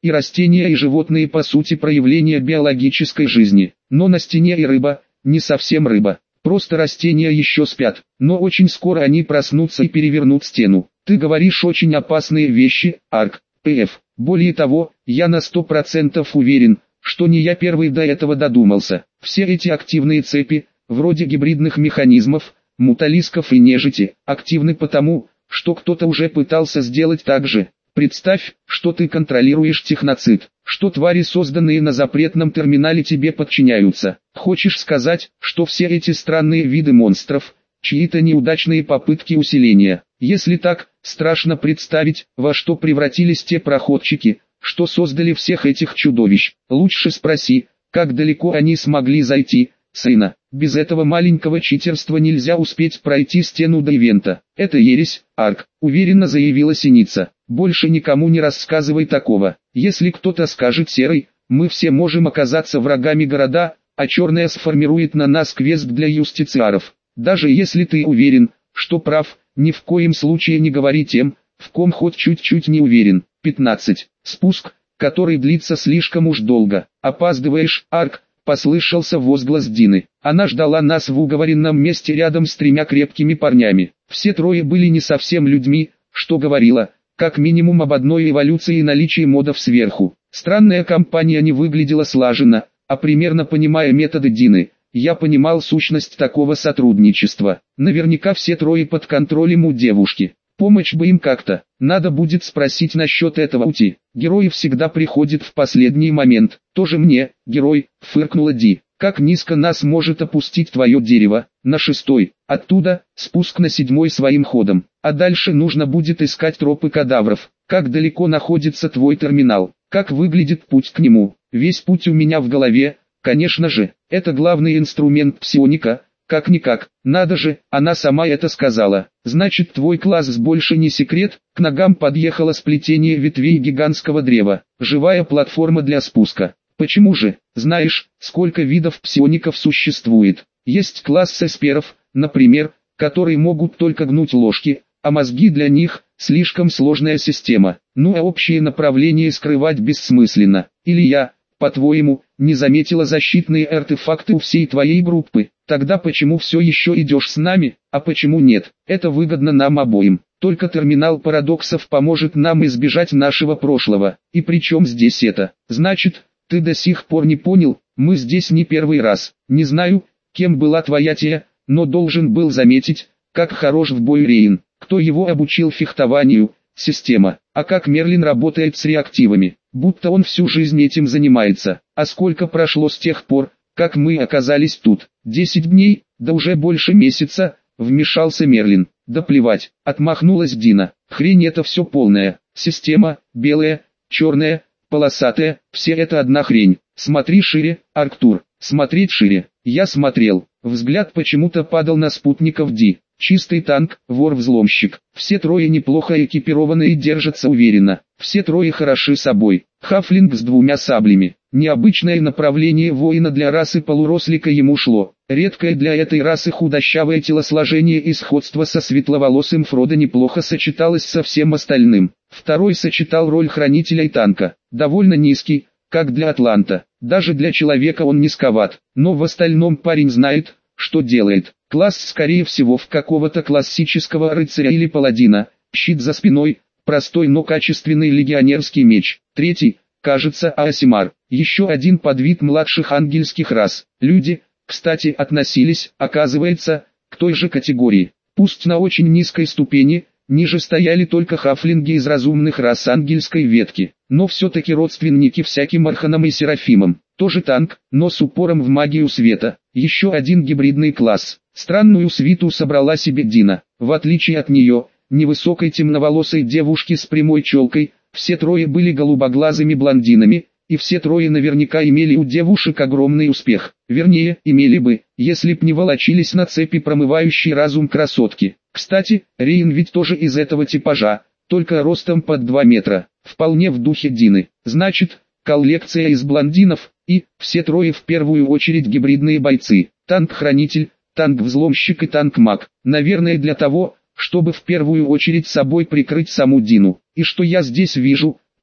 и растения и животные по сути проявления биологической жизни. Но на стене и рыба, не совсем рыба. Просто растения еще спят, но очень скоро они проснутся и перевернут стену. Ты говоришь очень опасные вещи, Арк, ПФ. Более того, я на сто процентов уверен, что не я первый до этого додумался. Все эти активные цепи, вроде гибридных механизмов, муталисков и нежити, активны потому, что кто-то уже пытался сделать так же. Представь, что ты контролируешь техноцид, что твари, созданные на запретном терминале, тебе подчиняются. Хочешь сказать, что все эти странные виды монстров, чьи-то неудачные попытки усиления? Если так, страшно представить, во что превратились те проходчики, что создали всех этих чудовищ. Лучше спроси, как далеко они смогли зайти, сына. Без этого маленького читерства нельзя успеть пройти стену до ивента. Это ересь, Арк, уверенно заявила Синица. Больше никому не рассказывай такого. Если кто-то скажет серый, мы все можем оказаться врагами города, а черная сформирует на нас квест для юстициаров. Даже если ты уверен, что прав, ни в коем случае не говори тем, в ком хоть чуть-чуть не уверен. пятнадцать. Спуск, который длится слишком уж долго. Опаздываешь, Арк, послышался возглас Дины. Она ждала нас в уговоренном месте рядом с тремя крепкими парнями. Все трое были не совсем людьми, что говорило, как минимум об одной эволюции и наличии модов сверху. Странная компания не выглядела слаженно, а примерно понимая методы Дины, я понимал сущность такого сотрудничества. Наверняка все трое под контролем у девушки. Помочь бы им как-то. Надо будет спросить насчет этого Ути. Герой всегда приходит в последний момент. Тоже мне, герой, фыркнула Ди. Как низко нас может опустить твое дерево? На шестой. Оттуда, спуск на седьмой своим ходом. А дальше нужно будет искать тропы кадавров. Как далеко находится твой терминал? Как выглядит путь к нему? Весь путь у меня в голове, конечно же. Это главный инструмент псионика. Как-никак, надо же, она сама это сказала. Значит, твой класс больше не секрет. К ногам подъехало сплетение ветвей гигантского древа. Живая платформа для спуска. Почему же? Знаешь, сколько видов псиоников существует? Есть класс эсперов, например, которые могут только гнуть ложки, а мозги для них – слишком сложная система. Ну а общее направление скрывать бессмысленно. Или я, по-твоему, не заметила защитные артефакты у всей твоей группы? Тогда почему все еще идешь с нами, а почему нет? Это выгодно нам обоим. Только терминал парадоксов поможет нам избежать нашего прошлого. И причем здесь это? Значит, ты до сих пор не понял, мы здесь не первый раз. Не знаю, кем была твоя Тия, но должен был заметить, как хорош в бою Рейн. Кто его обучил фехтованию? Система. А как Мерлин работает с реактивами? Будто он всю жизнь этим занимается. А сколько прошло с тех пор, как мы оказались тут? Десять дней, да уже больше месяца, вмешался Мерлин. Да плевать, отмахнулась Дина. Хрень это все полная. Система, белая, черная, полосатая, все это одна хрень. Смотри шире, Арктур, смотреть шире. Я смотрел, взгляд почему-то падал на спутников Ди. Чистый танк, вор-взломщик. Все трое неплохо экипированы и держатся уверенно. Все трое хороши собой. Хафлинг с двумя саблями. Необычное направление воина для расы полурослика ему шло. Редкое для этой расы худощавое телосложение и сходство со светловолосым Фродо неплохо сочеталось со всем остальным. Второй сочетал роль хранителя и танка. Довольно низкий, как для Атланта. Даже для человека он низковат. Но в остальном парень знает, что делает. Класс скорее всего в какого-то классического рыцаря или паладина. Щит за спиной, простой, но качественный легионерский меч. Третий, кажется, Аасимар. Еще один подвид младших ангельских рас. Люди, кстати, относились, оказывается, к той же категории. Пусть на очень низкой ступени, ниже стояли только хафлинги из разумных рас ангельской ветки. Но все-таки родственники всяким арханам и серафимам. Тоже танк, но с упором в магию света. Еще один гибридный класс. Странную свиту собрала себе Дина. В отличие от нее, невысокой темноволосой девушки с прямой челкой, все трое были голубоглазыми блондинами, и все трое наверняка имели у девушек огромный успех. Вернее, имели бы, если б не волочились на цепи промывающий разум красотки. Кстати, Рейн ведь тоже из этого типажа, только ростом под два метра. Вполне в духе Дины. Значит, коллекция из блондинов, и, все трое в первую очередь гибридные бойцы. Танк-хранитель, танк-взломщик и танк-маг. Наверное для того, чтобы в первую очередь собой прикрыть саму Дину. И что я здесь вижу?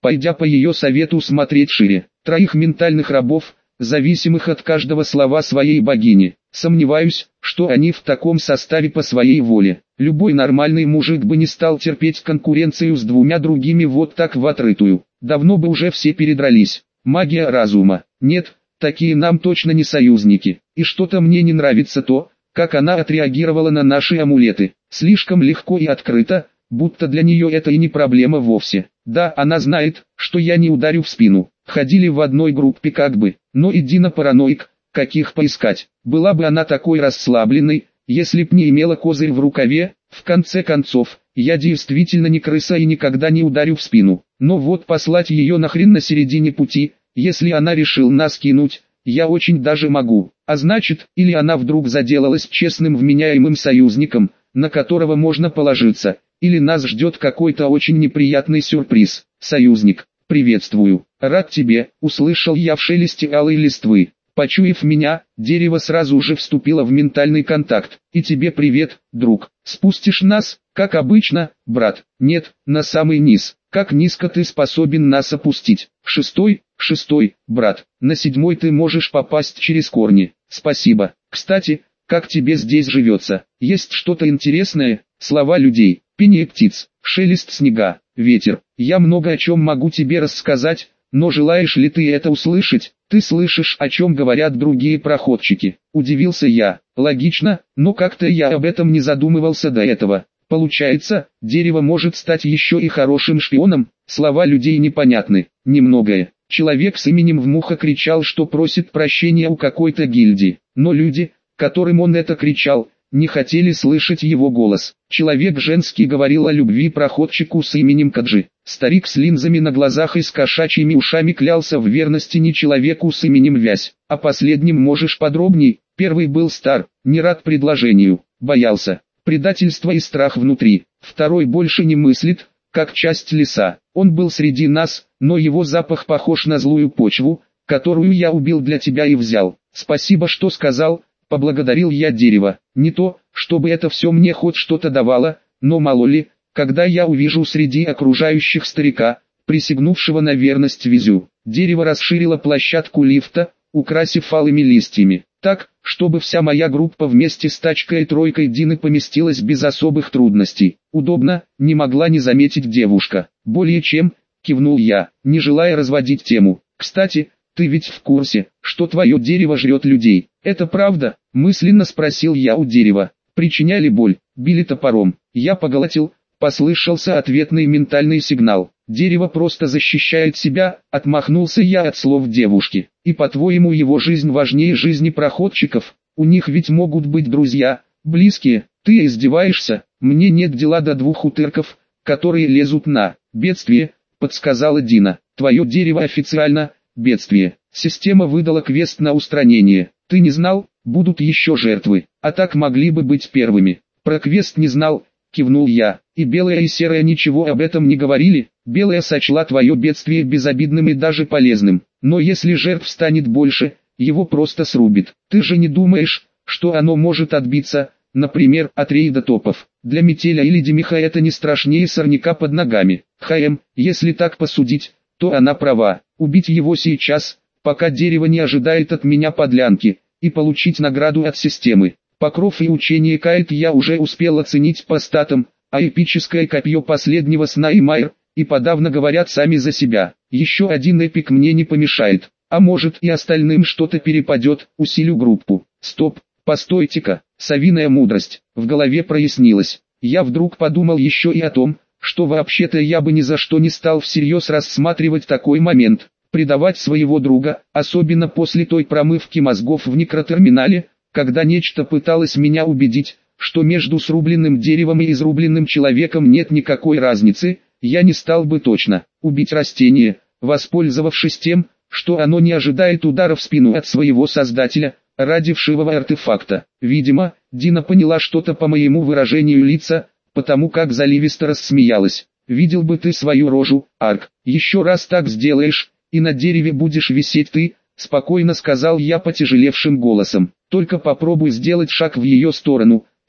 пойдя по ее совету смотреть шире. Троих ментальных рабов, зависимых от каждого слова своей богини. Сомневаюсь, что они в таком составе по своей воле. Любой нормальный мужик бы не стал терпеть конкуренцию с двумя другими вот так в открытую. Давно бы уже все передрались. Магия разума. Нет, такие нам точно не союзники. И что-то мне не нравится то, как она отреагировала на наши амулеты. Слишком легко и открыто, будто для нее это и не проблема вовсе. Да, она знает, что я не ударю в спину. Ходили в одной группе как бы, но и Дина параноик, каких поискать. Была бы она такой расслабленной, если б не имела козырь в рукаве. В конце концов, я действительно не крыса и никогда не ударю в спину. Но вот послать ее нахрен на середине пути, если она решил нас кинуть, я очень даже могу. А значит, или она вдруг заделалась честным вменяемым союзником, на которого можно положиться, или нас ждет какой-то очень неприятный сюрприз. Союзник, приветствую, рад тебе, услышал я в шелесте алой листвы. Почуяв меня, дерево сразу же вступило в ментальный контакт. И тебе привет, друг. Спустишь нас, как обычно, брат? Нет, на самый низ. Как низко ты способен нас опустить? Шестой, шестой, брат. На седьмой ты можешь попасть через корни. Спасибо. Кстати, как тебе здесь живется? Есть что-то интересное? Слова людей, пение птиц, шелест снега, ветер. Я много о чем могу тебе рассказать, но желаешь ли ты это услышать? Ты слышишь, о чем говорят другие проходчики? Удивился я. Логично, но как-то я об этом не задумывался до этого. Получается, дерево может стать еще и хорошим шпионом? Слова людей непонятны. Немногое. Человек с именем Вмуха кричал, что просит прощения у какой-то гильдии. Но люди, которым он это кричал, не хотели слышать его голос. Человек женский говорил о любви проходчику с именем Каджи. Старик с линзами на глазах и с кошачьими ушами клялся в верности не человеку с именем Вязь. О последнем можешь подробней? Первый был стар, не рад предложению, боялся. Предательство и страх внутри. Второй больше не мыслит, как часть леса. Он был среди нас, но его запах похож на злую почву, которую я убил для тебя и взял. Спасибо, что сказал. Поблагодарил я дерево. Не то, чтобы это все мне хоть что-то давало, но мало ли, когда я увижу среди окружающих старика, присягнувшего на верность Вязю. Дерево расширило площадку лифта, украсив алыми листьями, так, чтобы вся моя группа вместе с тачкой и тройкой Дины поместилась без особых трудностей. Удобно, не могла не заметить девушка. Более чем, кивнул я, не желая разводить тему. Кстати, ты ведь в курсе, что твое дерево жрет людей? Это правда? Мысленно спросил я у дерева. Причиняли боль, били топором. Я поглотил, послышался ответный ментальный сигнал. Дерево просто защищает себя, отмахнулся я от слов девушки. И по-твоему его жизнь важнее жизни проходчиков? У них ведь могут быть друзья, близкие. Ты издеваешься? Мне нет дела до двух утырков, которые лезут на бедствие, подсказала Дина. Твое дерево официально бедствие. Система выдала квест на устранение. Ты не знал? Будут еще жертвы, а так могли бы быть первыми. Про квест не знал, кивнул я. И белая и серая ничего об этом не говорили. Белая сочла твое бедствие безобидным и даже полезным. Но если жертв станет больше, его просто срубит. Ты же не думаешь, что оно может отбиться, например, от рейда топов? Для метеля или демиха это не страшнее сорняка под ногами. Хм, если так посудить, то она права. Убить его сейчас, пока дерево не ожидает от меня подлянки, и получить награду от системы. Покров и учение Кайт я уже успел оценить по статам, а эпическое копье последнего сна и Майер, и подавно говорят сами за себя. Еще один эпик мне не помешает, а может и остальным что-то перепадет, усилю группу. Стоп, постойте-ка, совиная мудрость, в голове прояснилось. Я вдруг подумал еще и о том, что вообще-то я бы ни за что не стал всерьез рассматривать такой момент. Предавать своего друга, особенно после той промывки мозгов в некротерминале, когда нечто пыталось меня убедить, что между срубленным деревом и изрубленным человеком нет никакой разницы, я не стал бы точно убить растение, воспользовавшись тем, что оно не ожидает удара в спину от своего создателя, ради вшивого артефакта. Видимо, Дина поняла что-то по моему выражению лица, потому как заливисто рассмеялась. Видел бы ты свою рожу, Арк, еще раз так сделаешь, и на дереве будешь висеть ты, спокойно сказал я потяжелевшим голосом. Только попробуй сделать шаг в ее сторону,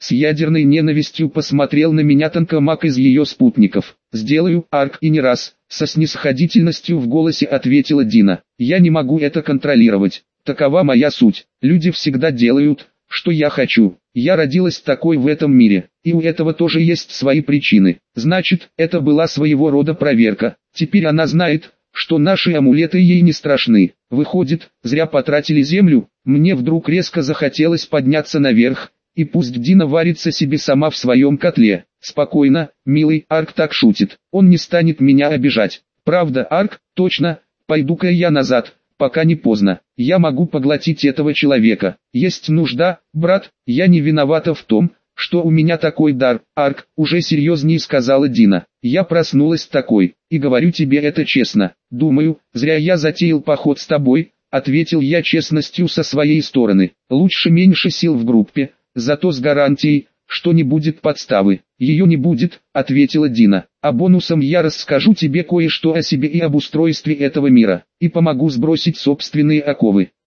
С ядерной ненавистью посмотрел на меня Тонкомаг из ее спутников. «Сделаю, Арк, и не раз», — со снисходительностью в голосе ответила Дина. «Я не могу это контролировать. Такова моя суть. Люди всегда делают, что я хочу. Я родилась такой в этом мире, и у этого тоже есть свои причины. Значит, это была своего рода проверка. Теперь она знает, что наши амулеты ей не страшны. Выходит, зря потратили землю». Мне вдруг резко захотелось подняться наверх, и пусть Дина варится себе сама в своем котле. Спокойно, милый, Арк так шутит. Он не станет меня обижать. Правда, Арк, точно, пойду-ка я назад, пока не поздно. Я могу поглотить этого человека. Есть нужда, брат, я не виновата в том, что у меня такой дар. Арк, уже серьезнее сказала Дина. Я проснулась такой, и говорю тебе это честно. Думаю, зря я затеял поход с тобой, ответил я честностью со своей стороны. Лучше меньше сил в группе, зато с гарантией, что не будет подставы. Ее не будет, ответила Дина. А бонусом я расскажу тебе кое-что о себе и об устройстве этого мира, и помогу сбросить собственные оковы.